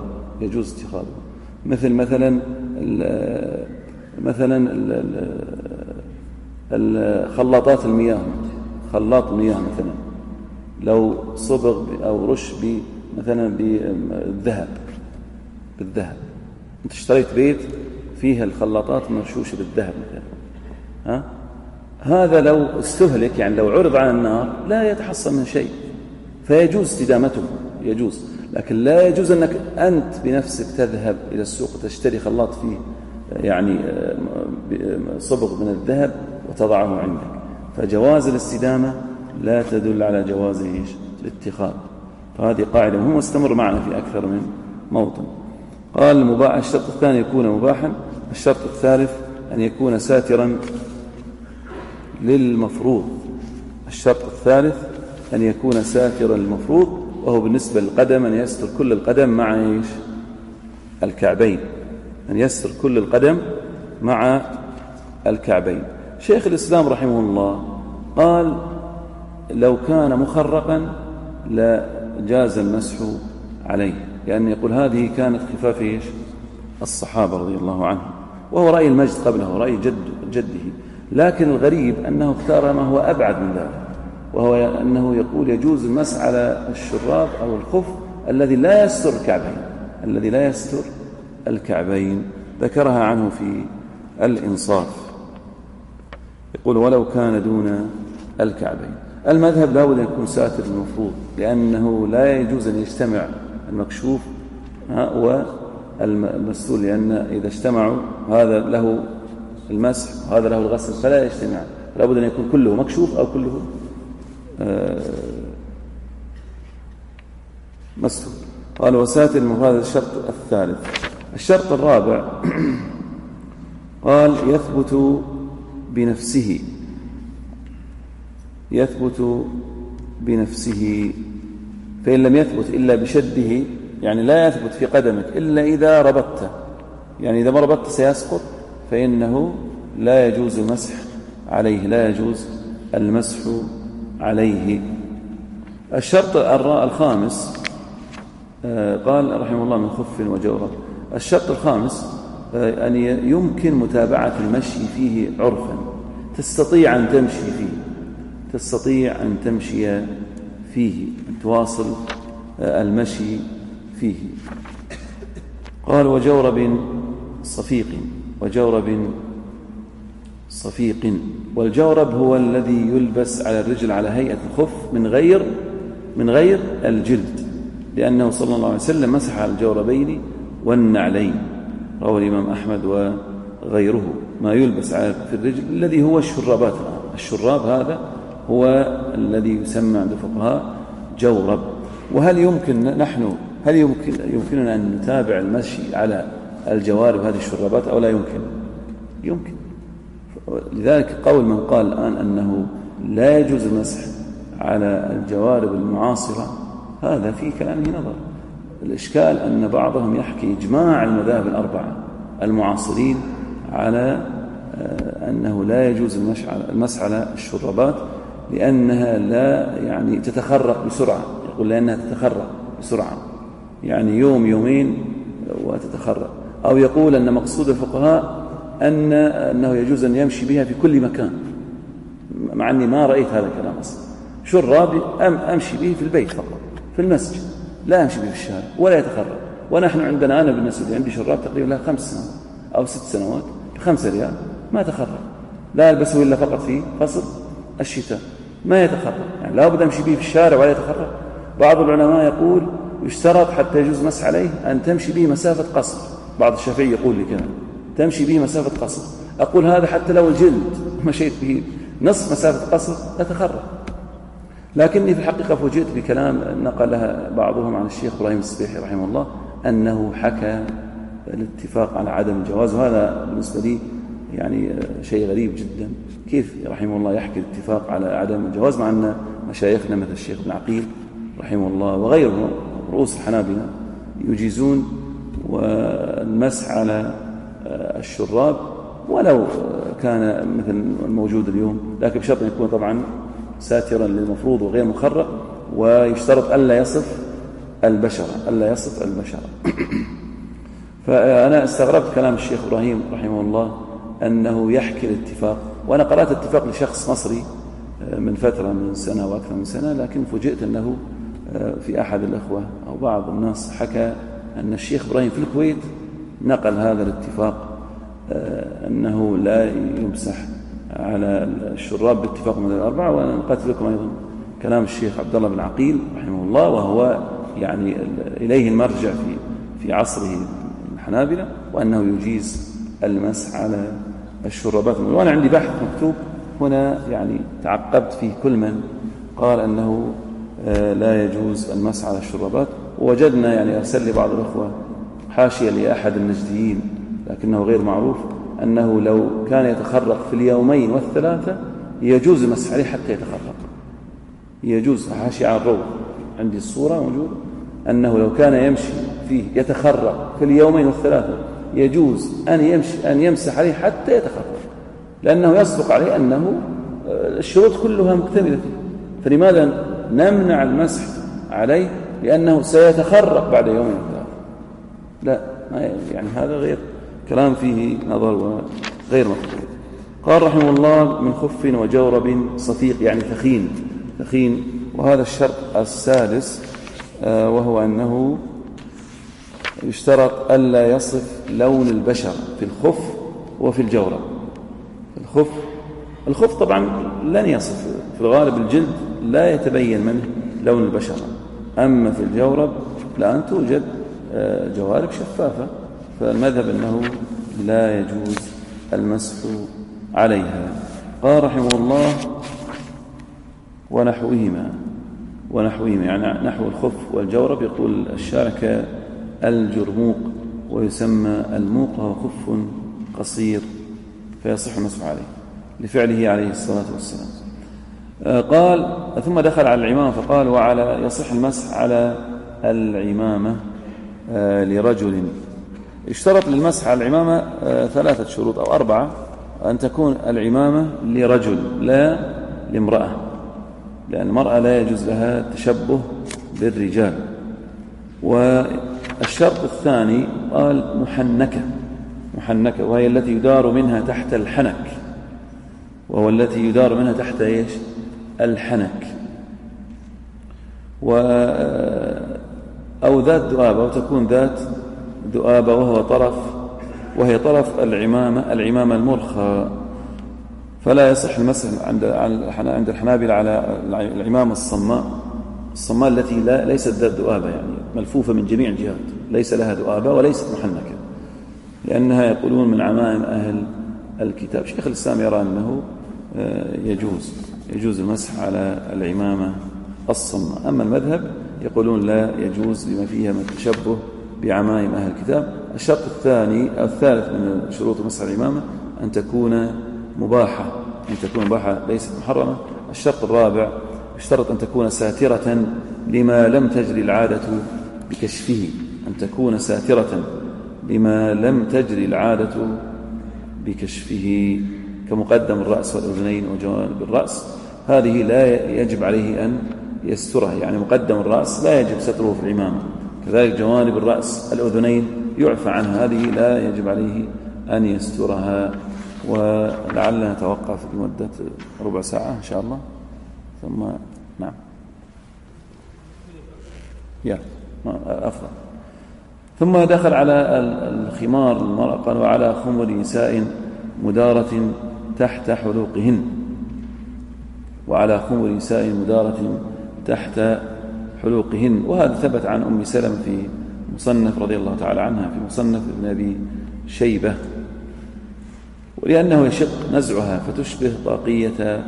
مثلا خلاطات المياه، خلاط مياه مثلا لو صبغ أو رش مثلا بالذهب، أنت اشتريت بيت فيها الخلاطات مرشوشة بالذهب مثلا، هذا لو استهلك، يعني لو عرض على النار لا يتحصل من شيء، فيجوز استدامته، يجوز. لكن لا يجوز أنك أنت بنفسك تذهب إلى السوق وتشتري خلاط فيه يعني صبغ من الذهب وتضعه عندك، فجواز الاستدامة لا تدل على جواز الاتخاذ. فهذه قاعدة مهمة استمر معنا في أكثر من موطن. قال المباح، الشرط الثاني يكون مباحا. الشرط الثالث أن يكون ساترا للمفروض. الشرط الثالث أن يكون ساترا للمفروض، وهو بالنسبة للقدم أن يستر كل القدم مع الكعبين، أن يستر كل القدم مع الكعبين. شيخ الإسلام رحمه الله قال لو كان مخرقا لجاز المسح عليه، لأن يقول هذه كانت خفاف الصحابة رضي الله عنهم، وهو رأي المجد قبله، رأي جده. لكن الغريب أنه اختار ما هو أبعد من ذلك، وهو أنه يقول يجوز المسح على الشراب أو الخف الذي لا يستر الكعبين، ذكرها عنه في الإنصاف، يقول ولو كان دون الكعبين. المذهب لا بد أن يكون ساتر المفروض، لأنه لا يجوز أن يجتمع المكشوف والمستور، لأن إذا اجتمعوا هذا له المسح وهذا له الغسل فلا يجتمع، لا بد أن يكون كله مكشوف أو كله مستور. قال وساتر المفروض، هذا الشرط الثالث. الشرط الرابع قال يثبت بنفسه. فإن لم يثبت إلا بشده، يعني لا يثبت في قدمك إلا إذا ربطته، يعني إذا ما ربطت سيسقط، فإنه لا يجوز المسح عليه، لا يجوز المسح عليه. الشرط الخامس قال رحمه الله من خف وجورب. الشرط الخامس أن يمكن متابعة المشي فيه عرفا، تستطيع أن تمشي فيه، تستطيع أن تمشي فيه، أن تواصل المشي فيه. قال وجورب صفيق، وجورب صفيق. والجورب هو الذي يلبس على الرجل على هيئة الخف من غير الجلد، لأنه صلى الله عليه وسلم مسح على الجوربين والنعلين، رواه الإمام أحمد وغيره. ما يلبس في الرجل الذي هو الشرابات، الشراب هذا هو الذي يسمى عند الفقهاء جورب. وهل يمكننا أن نتابع المشي على الجوارب هذه الشرابات أو لا يمكن؟ يمكن. لذلك قول من قال الآن أنه لا يجوز المسح على الجوارب المعاصرة هذا في كلامه نظر. الإشكال أن بعضهم يحكي إجماع المذاهب الأربعة المعاصرين على أنه لا يجوز المسح على الشرابات لأنها لا يعني تتخرق بسرعة، يقول لأنها تتخرق بسرعة، يعني يوم يومين وتتخرق. أو يقول أن مقصود الفقهاء أنه يجوز أن يمشي بها في كل مكان، مع أني ما رأيت هذا الكلام أصلا. شرابي أمشي به في البيت فقط، في المسجد، لا أمشي به في الشارع ولا يتخرق. ونحن عندنا، أنا بالنسبة لي عندي شراب تقريبا لها 5 سنوات أو 6 سنوات ب5 ريال ما تخرق، لا ألبسه إلا فقط في فصل الشتاء، ما يتخرق، يعني لا بد أمشي به في الشارع ولا يتخرق. بعض العلماء يقول يشترط حتى يجوز مسح عليه أن تمشي به مسافة قصر، بعض الشافعي يقول لي كذا، تمشي به مسافة قصر. أقول هذا حتى لو الجلد مشيت به نصف مسافة قصر تتخرق. لكني في الحقيقة فوجئت بكلام نقلها بعضهم عن الشيخ إبراهيم السبيحي رحمه الله أنه حكى الاتفاق على عدم الجواز، وهذا بالنسبة لي يعني شيء غريب جدا. كيف رحمه الله يحكي الاتفاق على عدم الجواز مع أن مشايخنا مثل الشيخ ابن عقيل رحمه الله وغيره رؤوس الحنابلة يجيزون والمسح على الشراب ولو كان مثل الموجود اليوم، لكن بشرط أن يكون طبعا ساترا للمفروض وغير مخرق، ويشترط ألا يصف البشرة. فأنا استغربت كلام الشيخ إبراهيم رحمه الله أنه يحكي الاتفاق، وأنا قرأت اتفاق لشخص مصري من فترة من سنة وأكثر من سنة، لكن فوجئت أنه في أحد الأخوة أو بعض الناس حكى أن الشيخ إبراهيم في الكويت نقل هذا الاتفاق أنه لا يمسح على الشراب باتفاق من الأربعة. وأنا نقلت لكم أيضا كلام الشيخ عبد الله بن عقيل رحمه الله، وهو يعني إليه المرجع في عصره الحنابلة، وأنه يجيز المسح على الشرابات. وأنا عندي بحث مكتوب هنا يعني تعقبت فيه كل من قال أنه لا يجوز المسح على الشرابات، ووجدنا يعني أرسل لي بعض الأخوة حاشية لأحد النجديين لكنه غير معروف أنه لو كان يتخرق في اليومين والثلاثة يجوز المسح عليه حتى يتخرق، يجوز. حاشية عن الروض عندي الصورة موجودة أنه لو كان يمشي فيه يتخرق في اليومين والثلاثة يجوز أن يمسح عليه حتى يتخرق، لأنه يصدق عليه أنه الشروط كلها مكتملة فيه. فلماذا نمنع المسح عليه؟ لأنه سيتخرق بعد يومين وثلاثة. لا، يعني هذا غير كلام فيه نظر وغير مقبول. قال رحمه الله من خف وجورب صفيق، يعني ثخين. وهذا الشرط السادس وهو أنه يشترط ألا يصف لون البشر في الخف وفي الجورب. الخف طبعا لن يصف، في الغالب الجلد لا يتبين منه لون البشر، أما في الجورب لأن توجد جوارب شفافة، فالمذهب أنه لا يجوز المسح عليها. قال رحمه الله ونحوهما يعني نحو الخف والجورب. يقول الشارع كالجرموق، ويسمى الموق وهو خف قصير فيصح المسح عليه لفعله عليه الصلاة والسلام. قال ثم دخل على العمامة فقال وعلى يصح المسح على العمامة لرجل. اشترط للمسح على العمامة 3 شروط أو 4، أن تكون العمامة لرجل لا لامرأة، لأن المرأة لا يجوز لها التشبه بالرجال. والشرط الثاني قال محنكة، وهي التي يدار منها تحت الحنك، وهو التي يدار منها تحت إيش؟ الحنك. أو ذات ذؤابة، وتكون ذات ذؤابة وهي طرف العمامة المرخى. فلا يصح المسح عند الحنابلة على العمامة الصماء التي ليست ذات ذؤابة، يعني ملفوفة من جميع الجهات، ليس لها ذؤابة وليست محنكة، لأنها يقولون من عمائم أهل الكتاب. شيخ الإسلام يرى أنه يجوز المسح على العمامة الصماء. أما المذهب يقولون لا يجوز لما فيها من التشبه بعمائم أهل الكتاب. الشرط الثاني أو الثالث من شروط مسح العمامة أن تكون مباحة، ليست محرمة. الشرط الرابع اشترط أن تكون ساترة لما لم تجري العادة بكشفه، أن تكون ساترة لما لم تجري العادة بكشفه، كمقدم الرأس والأذنين وجوانب الرأس، هذه لا يجب عليه أن يسترها، يعني مقدم الرأس لا يجب ستره في العمامة، كذلك جوانب الرأس الأذنين يعفى عنها، هذه لا يجب عليه أن يسترها. ولعلنا نتوقف لمدة ربع ساعة إن شاء الله، ثم نعم أفضل. ثم دخل على الخمار المرأة، قال وعلى خمر نساء مدارة تحت حلوقهن، وعلى خمر نساء مدارة تحت حلوقهن. وهذا ثبت عن أم سلمة في مصنف رضي الله تعالى عنها، في مصنف ابن أبي شيبة، ولأنه يشق نزعها فتشبه طاقية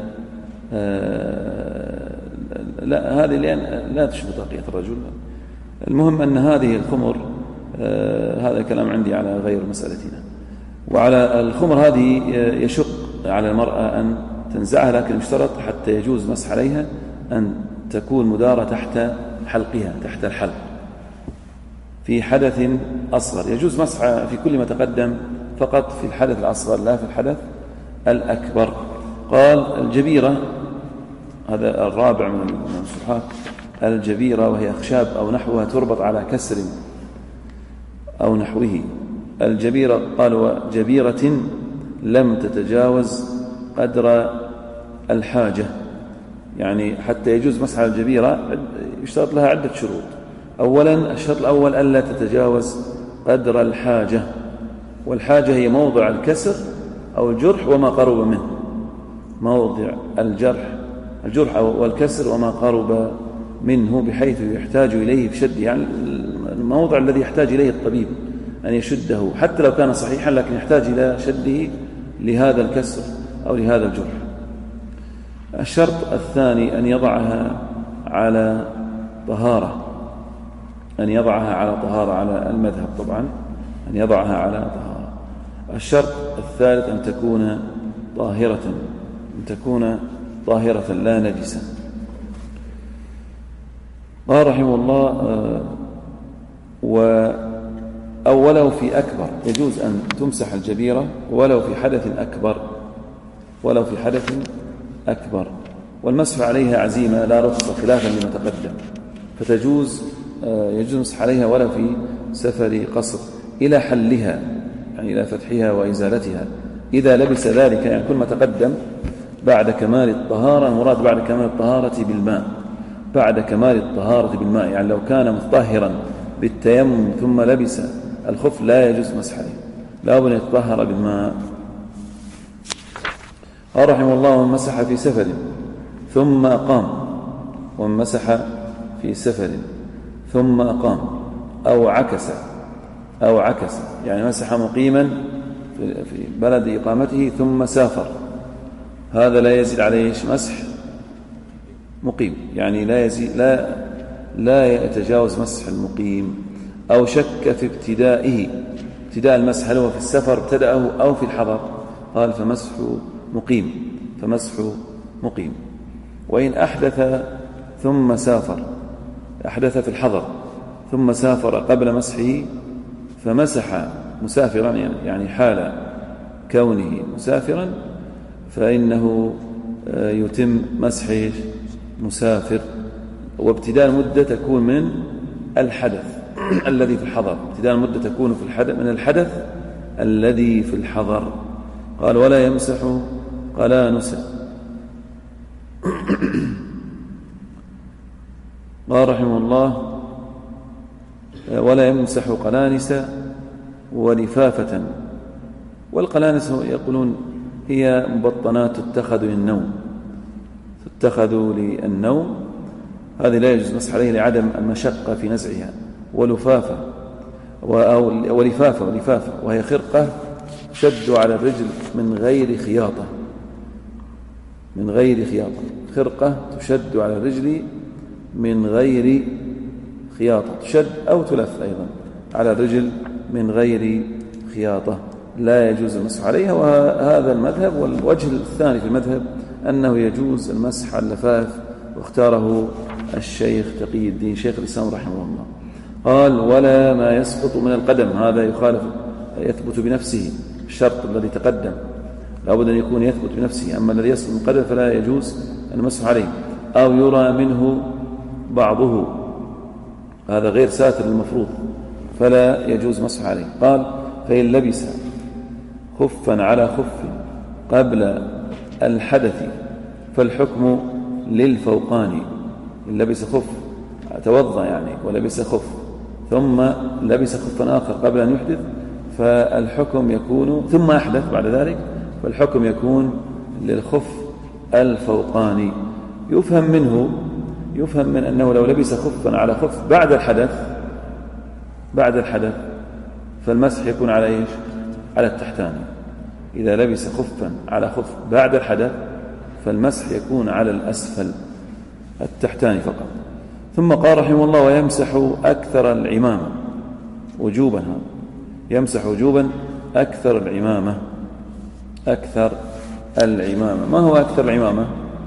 لا، هذه لا تشبه طاقية الرجل. المهم أن هذه الخمر، هذا الكلام عندي على غير مسألتنا. وعلى الخمر هذه يشق على المرأة أن تنزعها، لكن يشترط حتى يجوز مسح عليها أن تكون مدارة تحت حلقها، تحت الحلق، في حدث أصغر. يجوز مسح في كل ما تقدم فقط في الحدث الأصغر، لا في الحدث الأكبر. قال الجبيرة، هذا الرابع من المصطلحات، الجبيرة وهي أخشاب أو نحوها تربط على كسر أو نحوه. الجبيرة قالوا جبيرة لم تتجاوز قدر الحاجة، يعني حتى يجوز مسح على الجبيرة يشترط لها عدة شروط. أولا الشرط الأول ألا تتجاوز قدر الحاجة، والحاجة هي موضع الكسر أو الجرح وما قرب منه، موضع الجرح والكسر وما قرب منه، بحيث يحتاج إليه بشد، يعني الموضع الذي يحتاج إليه الطبيب أن يشده، حتى لو كان صحيحا لكن يحتاج إلى شده لهذا الكسر أو لهذا الجرح. الشرط الثاني أن يضعها على طهارة، على المذهب طبعا، أن يضعها على طهارة. الشرط الثالث أن تكون طاهرة لا نجسة. قال رحمه الله ولو في أكبر، يجوز أن تمسح الجبيرة ولو في حدث أكبر، والمسح عليها عزيمة لا رخصة خلافا لما تقدم، يجوز المسح عليها ولو في سفر قصر إلى حلها، يعني إلى فتحها وإزالتها، إذا لبس ذلك، يعني كل ما تقدم بعد كمال الطهارة، المراد بعد كمال الطهارة بالماء، يعني لو كان مطهرا بالتيمم ثم لبس الخف لا يجوز مسح عليه، لا بد أن يتطهر بالماء. قال رحمه الله ومن مسح في سفر ثم أقام، أو عكس يعني مسح مقيما في بلد إقامته ثم سافر، هذا لا يزيد عليه مسح مقيم، يعني لا يتجاوز مسح المقيم. أو شك في ابتداء المسح، هل هو في السفر ابتدأه أو في الحضر، قال فمسح مقيم. وإن أحدث ثم سافر، أحدث في الحضر ثم سافر قبل مسحه فمسح مسافرا يعني حال كونه مسافرا، فإنه يتم مسح مسافر. وابتداء المدة تكون من الحدث الذي في الحضر، ابتداء المدة تكون في الحدث من الحدث الذي في الحضر. قال ولا يمسح قلانس. قال رحمه الله ولا يمسح قلانس ولفافة. والقلانس يقولون هي مبطنات تتخذ للنوم، تتخذ للنوم، هذه لا يجوز مسح عليه لعدم المشقة في نزعها. ولفافة ولفافة وهي خرقة تشد على الرجل من غير خياطة، من غير خياطة، خرقة تشد على الرجل من غير خياطة، تشد أو تلف أيضا على الرجل من غير خياطة، لا يجوز المسح عليها. وهذا المذهب. والوجه الثاني في المذهب أنه يجوز المسح على اللفاف، واختاره الشيخ تقي الدين شيخ الإسلام رحمه الله. قال ولا ما يسقط من القدم، هذا يخالف، يثبت بنفسه الشرط الذي تقدم لابد أن يكون يثبت بنفسه، أما الذي يسقط من القدم فلا يجوز المسح عليه. أو يرى منه بعضه، هذا غير ساتر المفروض، فلا يجوز مسح عليه. قال فإن لبس خفا على خف قبل الحدث فالحكم للفوقاني. إن لبس خف، توضأ يعني ولبس خف ثم لبس خفا آخر قبل أن يحدث فالحكم يكون، ثم أحدث بعد ذلك، فالحكم يكون للخف الفوقاني. يفهم من أنه لو لبس خفا على خف بعد الحدث فالمسح يكون على إيش؟ على التحتاني. إذا لبس خفا على خف بعد الحدث فالمسح يكون على الأسفل التحتاني فقط. ثم قال رحمه الله ويمسح أكثر العمامة وجوبا، هذا يمسح وجوبا أكثر العمامة. أكثر العمامة، ما هو أكثر العمامة؟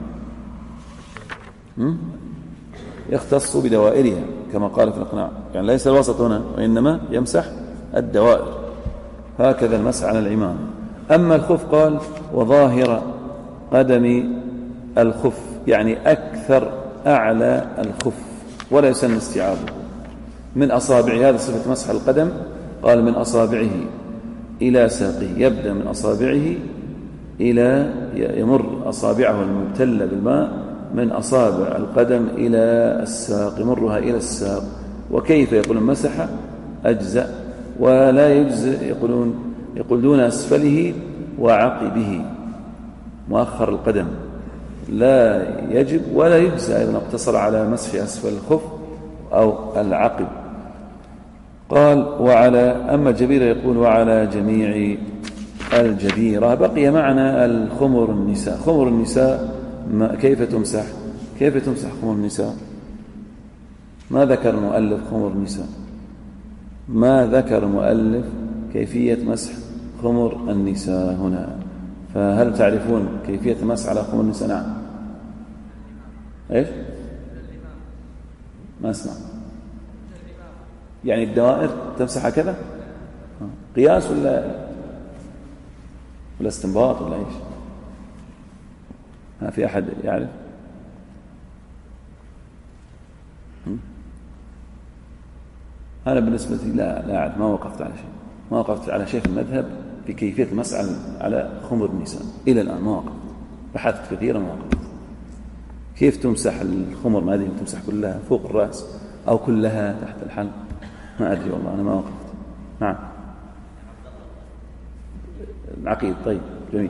يختص بدوائرها كما قال في الإقناع، يعني ليس الوسط هنا وإنما يمسح الدوائر، هكذا المسح على العمامة. أما الخف قال وظاهر قدم الخف، يعني أكثر أعلى الخف، ولا يسن استيعابه من أصابعه. هذا صفة مسح القدم، قال من أصابعه إلى ساقه، يبدأ من أصابعه إلى يمر أصابعه المبتلة بالماء من أصابع القدم إلى الساق، يمرها إلى الساق. وكيف يقولون مسح أجزأ ولا يجزئ، يقولون أسفله وعقبه، مؤخر القدم لا يجب ولا يجزئ أيضا، اقتصر على مسح أسفل الخف أو العقب. قال أما الجبيرة يقول وعلى جميع الجبيرة. بقي معنا الخمر النساء. خمر النساء كيف تمسح خمر النساء؟ ما ذكر المؤلف خمر النساء، ما ذكر المؤلف كيفية مسح خمر النساء هنا. فهل تعرفون كيفية المسح على خمر النساء؟ نعم. ايش؟ ما اسمع. يعني الدوائر تمسح هكذا؟ قياس ولا استنباط ولا ايش؟ ما في أحد يعرف؟ أنا بالنسبة لي لا أعرف، ما وقفت على شيء في المذهب في كيفية المسح على خمر النساء إلى الآن، ما وقفت، بحثت كثيرا ما وقفت. كيف تمسح الخمر؟ ما أدري، تمسح كلها فوق الرأس أو كلها تحت الحلق؟ ما أدري والله، أنا ما وقفت. نعم. العقيد. طيب جميل.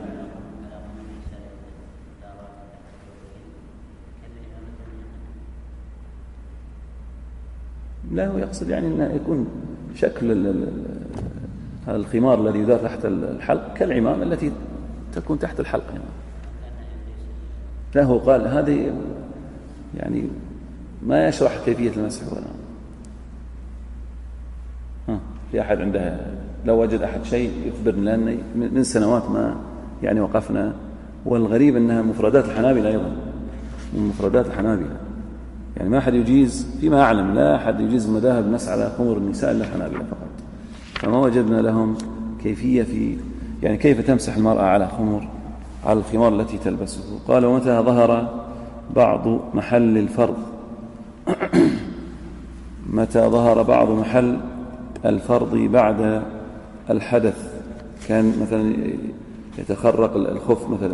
لا، هو يقصد يعني أن يكون شكل الخمار الذي يدار تحت الحلق كالعمام التي تكون تحت الحلق يعني. لا، هو قال هذه يعني ما يشرح كيفية المسح ولا في أحد عنده، لو وجد أحد شيء يخبرنا، لأن من سنوات ما يعني وقفنا. والغريب أنها مفردات الحنابلة أيضا، من مفردات الحنابلة. يعني ما أحد يجيز فيما أعلم، لا أحد يجيز مذاهب الناس على خمر النساء إلا الحنابلة فقط. فما وجدنا لهم كيفية في يعني كيف تمسح المرأة على الخمار التي تلبسه. قال ومتى ظهر بعض محل الفرض متى ظهر بعض محل الفرض بعد الحدث، كان مثلا يتخرق الخف مثلا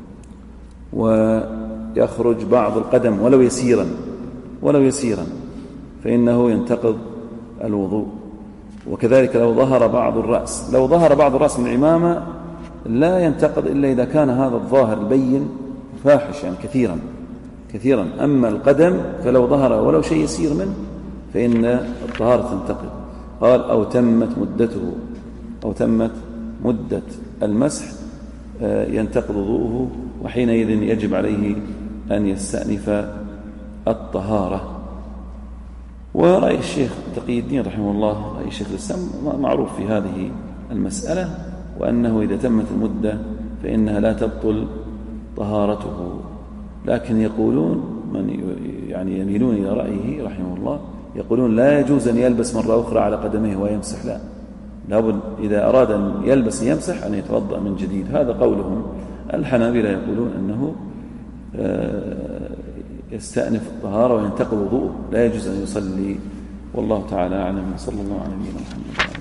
ويخرج بعض القدم ولو يسيرا فإنه ينتقض الوضوء. وكذلك لو ظهر بعض الرأس من العمامة لا ينتقض إلا إذا كان هذا الظاهر البين فاحش يعني كثيرا. أما القدم فلو ظهر ولو شيء يسير منه فإن الطهارة تنتقض. قال أو تمت مدة المسح ينتقض وضوءه، وحينئذ يجب عليه أن يستأنف الطهارة. ورأي الشيخ تقي الدين رحمه الله، رأي الشيخ الإسلام معروف في هذه المسألة، وأنه إذا تمت المدة فإنها لا تبطل طهارته. لكن يقولون من يعني يميلون إلى رأيه رحمه الله، يقولون لا يجوز أن يلبس مرة أخرى على قدميه ويمسح، لا لابد إذا أراد أن يلبس يمسح أن يتوضأ من جديد. هذا قولهم. الحنابلة يقولون أنه يستأنف الطهارة وينتقض وضوءه، لا يجوز أن يصلي. والله تعالى أعلم. صلى الله عليه وسلم.